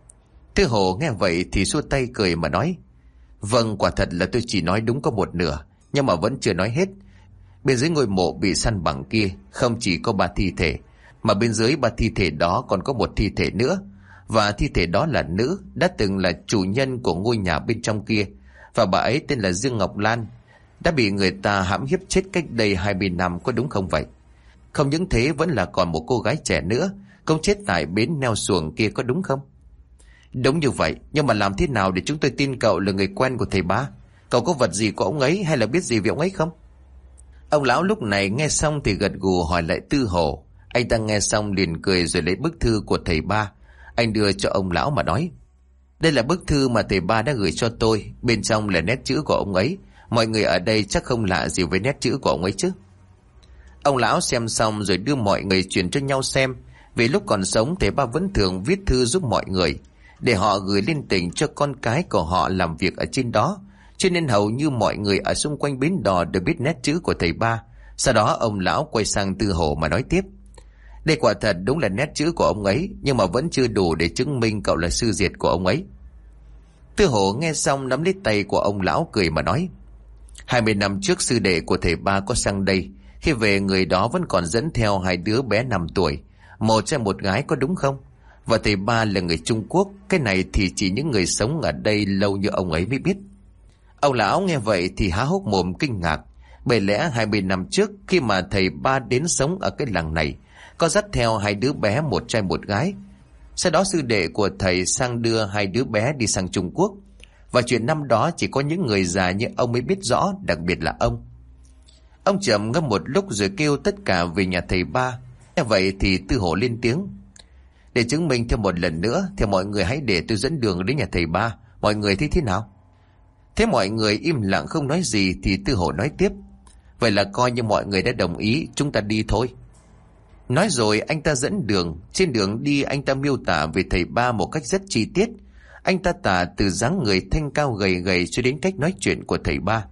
Tư Hổ nghe vậy thì xua tay cười mà nói: vâng, quả thật là tôi chỉ nói đúng có một nửa, nhưng mà vẫn chưa nói hết. Bên dưới ngôi mộ bị săn bằng kia không chỉ có 3 thi thể, mà bên dưới 3 thi thể đó còn có một thi thể nữa. Và thi thể đó là nữ, đã từng là chủ nhân của ngôi nhà bên trong kia. Và bà ấy tên là Dương Ngọc Lan, đã bị người ta hãm hiếp chết cách đây 20 năm, có đúng không vậy? Không những thế, vẫn là còn một cô gái trẻ nữa, cũng chết tại bến neo xuồng kia, có đúng không? Đúng như vậy, nhưng mà làm thế nào để chúng tôi tin cậu là người quen của thầy Ba? Cậu có vật gì của ông ấy hay là biết gì về ông ấy không? Ông lão lúc này nghe xong thì gật gù hỏi lại Tư Hổ. Anh ta nghe xong liền cười rồi lấy bức thư của thầy Ba. Anh đưa cho ông lão mà nói: đây là bức thư mà thầy Ba đã gửi cho tôi, bên trong là nét chữ của ông ấy. Mọi người ở đây chắc không lạ gì với nét chữ của ông ấy chứ? Ông lão xem xong rồi đưa mọi người chuyển cho nhau xem. Vì lúc còn sống thầy Ba vẫn thường viết thư giúp mọi người, để họ gửi lên tỉnh cho con cái của họ làm việc ở trên đó. Cho nên hầu như mọi người ở xung quanh bến đò đều biết nét chữ của thầy Ba. Sau đó ông lão quay sang Tư Hổ mà nói tiếp: đây quả thật đúng là nét chữ của ông ấy, nhưng mà vẫn chưa đủ để chứng minh cậu là sư diệt của ông ấy. Tư Hổ nghe xong nắm lấy tay của ông lão cười mà nói: 20 năm trước sư đệ của thầy Ba có sang đây. Khi về người đó vẫn còn dẫn theo 2 đứa bé 5 tuổi, một trai một gái, có đúng không? Và thầy Ba là người Trung Quốc. Cái này thì chỉ những người sống ở đây lâu như ông ấy mới biết. Ông lão nghe vậy thì há hốc mồm kinh ngạc. Bởi lẽ 20 năm trước khi mà thầy Ba đến sống ở cái làng này, có dắt theo 2 đứa bé, một trai một gái. Sau đó sư đệ của thầy sang đưa 2 đứa bé đi sang Trung Quốc. Và chuyện năm đó chỉ có những người già như ông mới biết rõ, đặc biệt là ông. Ông trầm ngâm một lúc rồi kêu tất cả về nhà thầy Ba. Nghe vậy thì Tư Hổ lên tiếng: để chứng minh thêm một lần nữa thì mọi người hãy để tôi dẫn đường đến nhà thầy Ba. Mọi người thấy thế nào? Thế mọi người im lặng không nói gì thì Tư Hổ nói tiếp: vậy là coi như mọi người đã đồng ý, chúng ta đi thôi. Nói rồi anh ta dẫn đường. Trên đường đi anh ta miêu tả về thầy Ba một cách rất chi tiết. Anh ta tả từ dáng người thanh cao gầy gầy cho đến cách nói chuyện của thầy Ba.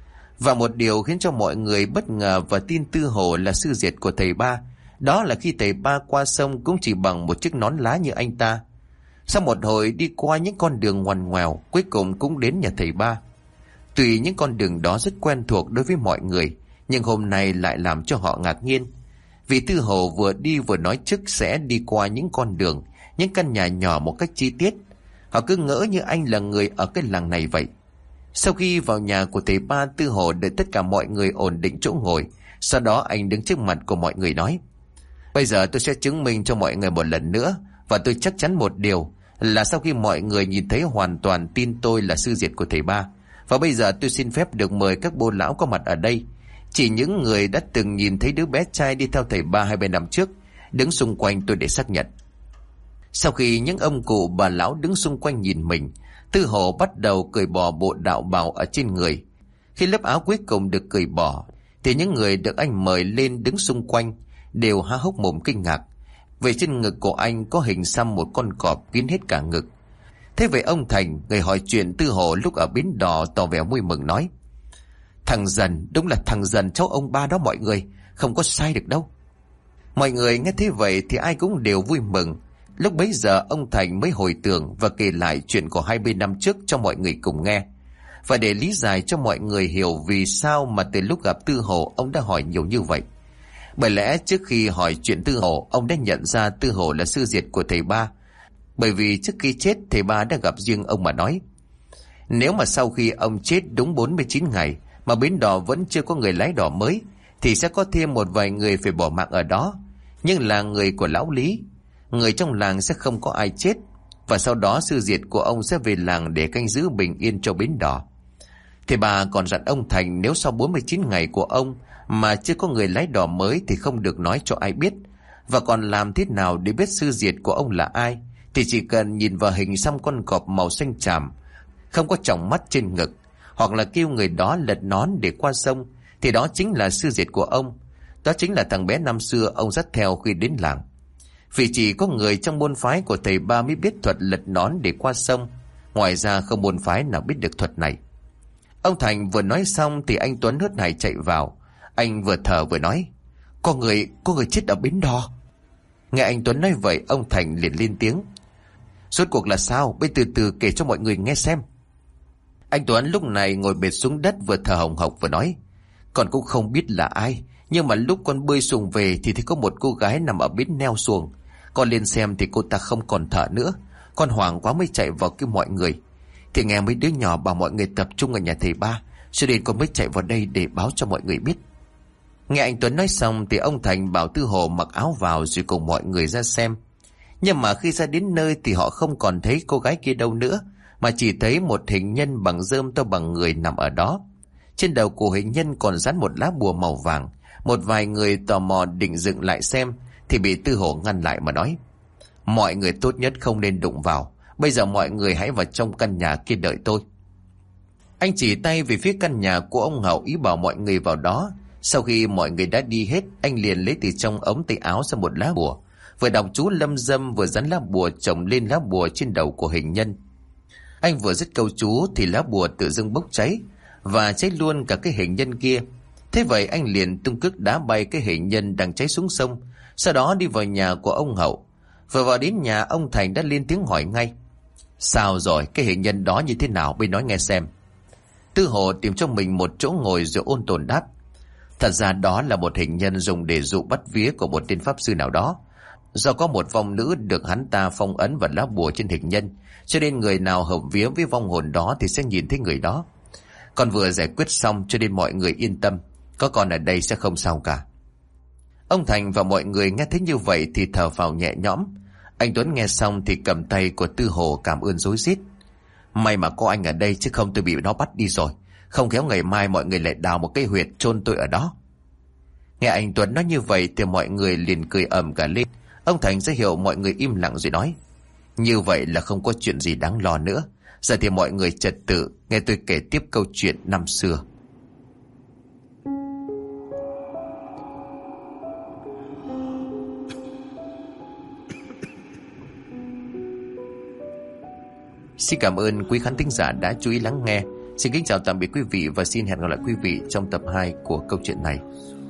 Và một điều khiến cho mọi người bất ngờ và tin Tư Hổ là sư diệt của thầy Ba, đó là khi thầy Ba qua sông cũng chỉ bằng một chiếc nón lá như anh ta. Sau một hồi đi qua những con đường ngoằn ngoèo, cuối cùng cũng đến nhà thầy Ba. Tuy những con đường đó rất quen thuộc đối với mọi người, Nhưng hôm nay lại làm cho họ ngạc nhiên. Vì Tư Hồ vừa đi vừa nói trước sẽ đi qua những con đường, những căn nhà nhỏ một cách chi tiết. Họ cứ ngỡ như anh là người ở cái làng này vậy. Sau khi vào nhà của thầy Ba, Tư Hồ đợi tất cả mọi người ổn định chỗ ngồi. Sau đó anh đứng trước mặt của mọi người nói: Bây giờ tôi sẽ chứng minh cho mọi người một lần nữa. Và tôi chắc chắn một điều là sau khi mọi người nhìn thấy hoàn toàn tin tôi là sư diệt của thầy Ba. Và bây giờ tôi xin phép được mời các bô lão có mặt ở đây. Chỉ những người đã từng nhìn thấy đứa bé trai đi theo thầy Ba 2-3 năm trước đứng xung quanh tôi để xác nhận. Sau khi những ông cụ bà lão đứng xung quanh nhìn mình, Tư Hồ bắt đầu cởi bỏ bộ đạo bào ở trên người. Khi lớp áo cuối cùng được cởi bỏ thì những người được anh mời lên đứng xung quanh đều há hốc mồm kinh ngạc. Về trên ngực của anh có hình xăm một con cọp kín hết cả ngực. Thế vậy ông Thành, người hỏi chuyện Tư Hồ lúc ở bến đò, tỏ vẻ vui mừng nói: Thằng Dần, đúng là thằng Dần cháu ông Ba đó mọi người, không có sai được đâu. Mọi người nghe thế vậy thì ai cũng đều vui mừng. Lúc bấy giờ ông Thành mới hồi tưởng và kể lại chuyện của 20 năm trước cho mọi người cùng nghe. Và để lý giải cho mọi người hiểu vì sao mà từ lúc gặp Tư Hồ ông đã hỏi nhiều như vậy. Bởi lẽ trước khi hỏi chuyện Tư Hồ, ông đã nhận ra Tư Hồ là sư diệt của thầy Ba. Bởi vì trước khi chết thầy Ba đã gặp riêng ông mà nói: Nếu mà sau khi ông chết đúng 49 ngày mà bến đò vẫn chưa có người lái đò mới thì sẽ có thêm một vài người phải bỏ mạng ở đó. Nhưng là người của lão Lý, người trong làng sẽ không có ai chết. Và sau đó sư diệt của ông sẽ về làng để canh giữ bình yên cho bến đò. Thầy Ba còn dặn ông Thành nếu sau 49 ngày của ông mà chưa có người lái đò mới thì không được nói cho ai biết. Và còn làm thế nào để biết sư diệt của ông là ai thì chỉ cần nhìn vào hình xăm con cọp màu xanh tràm, không có tròng mắt trên ngực, hoặc là kêu người đó lật nón để qua sông, thì đó chính là sư diệt của ông. Đó chính là thằng bé năm xưa ông dắt theo khi đến làng. Vì chỉ có người trong môn phái của thầy Ba mới biết thuật lật nón để qua sông. Ngoài ra không môn phái nào biết được thuật này. Ông Thành vừa nói xong thì anh Tuấn hớt hải chạy vào. Anh vừa thở vừa nói: Có người chết ở bến đò. Nghe anh Tuấn nói vậy, ông Thành liền lên tiếng: Rốt cuộc là sao? Bây từ từ kể cho mọi người nghe xem. Anh Tuấn lúc này ngồi bệt xuống đất vừa thở hồng hộc vừa nói: Con cũng không biết là ai, nhưng mà lúc con bơi xuồng về thì thấy có một cô gái nằm ở bến neo xuồng. Con lên xem thì cô ta không còn thở nữa. Con hoảng quá mới chạy vào kêu mọi người. Thì nghe mấy đứa nhỏ bảo mọi người tập trung ở nhà thầy Ba, cho nên con mới chạy vào đây để báo cho mọi người biết. Nghe anh Tuấn nói xong thì ông Thành bảo Tư Hồ mặc áo vào rồi cùng mọi người ra xem. Nhưng mà khi ra đến nơi thì họ không còn thấy cô gái kia đâu nữa, mà chỉ thấy một hình nhân bằng rơm to bằng người nằm ở đó. Trên đầu của hình nhân còn dán một lá bùa màu vàng. Một vài người tò mò định dựng lại xem thì bị Tư Hồ ngăn lại mà nói: Mọi người tốt nhất không nên đụng vào. Bây giờ mọi người hãy vào trong căn nhà kia đợi tôi. Anh chỉ tay về phía căn nhà của ông Hậu, ý bảo mọi người vào đó. Sau khi mọi người đã đi hết, anh liền lấy từ trong ống tay áo ra một lá bùa, vừa đọc chú lâm dâm vừa dán lá bùa chồng lên lá bùa trên đầu của hình nhân. Anh vừa dứt câu chú thì lá bùa tự dưng bốc cháy và cháy luôn cả cái hình nhân kia. Thế vậy anh liền tung cước đá bay cái hình nhân đang cháy xuống sông. Sau đó đi vào nhà của ông Hậu. Vừa vào đến nhà, ông Thành đã lên tiếng hỏi ngay: Sao rồi, cái hình nhân đó như thế nào, bây nói nghe xem. Tư Hồ tìm cho mình một chỗ ngồi rồi ôn tồn đáp: Thật ra đó là một hình nhân dùng để dụ bắt vía của một tên pháp sư nào đó. Do có một vong nữ được hắn ta phong ấn vào lá bùa trên hình nhân, cho nên người nào hợp vía với vong hồn đó thì sẽ nhìn thấy người đó. Con vừa giải quyết xong cho nên mọi người yên tâm, có con ở đây sẽ không sao cả. Ông Thành và mọi người nghe thấy như vậy thì thở phào nhẹ nhõm. Anh Tuấn nghe xong thì cầm tay của Tư Hồ cảm ơn rối rít: May mà có anh ở đây chứ không tôi bị nó bắt đi rồi. Không khéo ngày mai mọi người lại đào một cái huyệt chôn tôi ở đó. Nghe anh Tuấn nói như vậy thì mọi người liền cười ầm cả lên. Ông Thành ra hiệu mọi người im lặng rồi nói: Như vậy là không có chuyện gì đáng lo nữa. Giờ thì mọi người trật tự nghe tôi kể tiếp câu chuyện năm xưa. Xin cảm ơn quý khán thính giả đã chú ý lắng nghe. Xin kính chào tạm biệt quý vị và xin hẹn gặp lại quý vị trong tập 2 của câu chuyện này.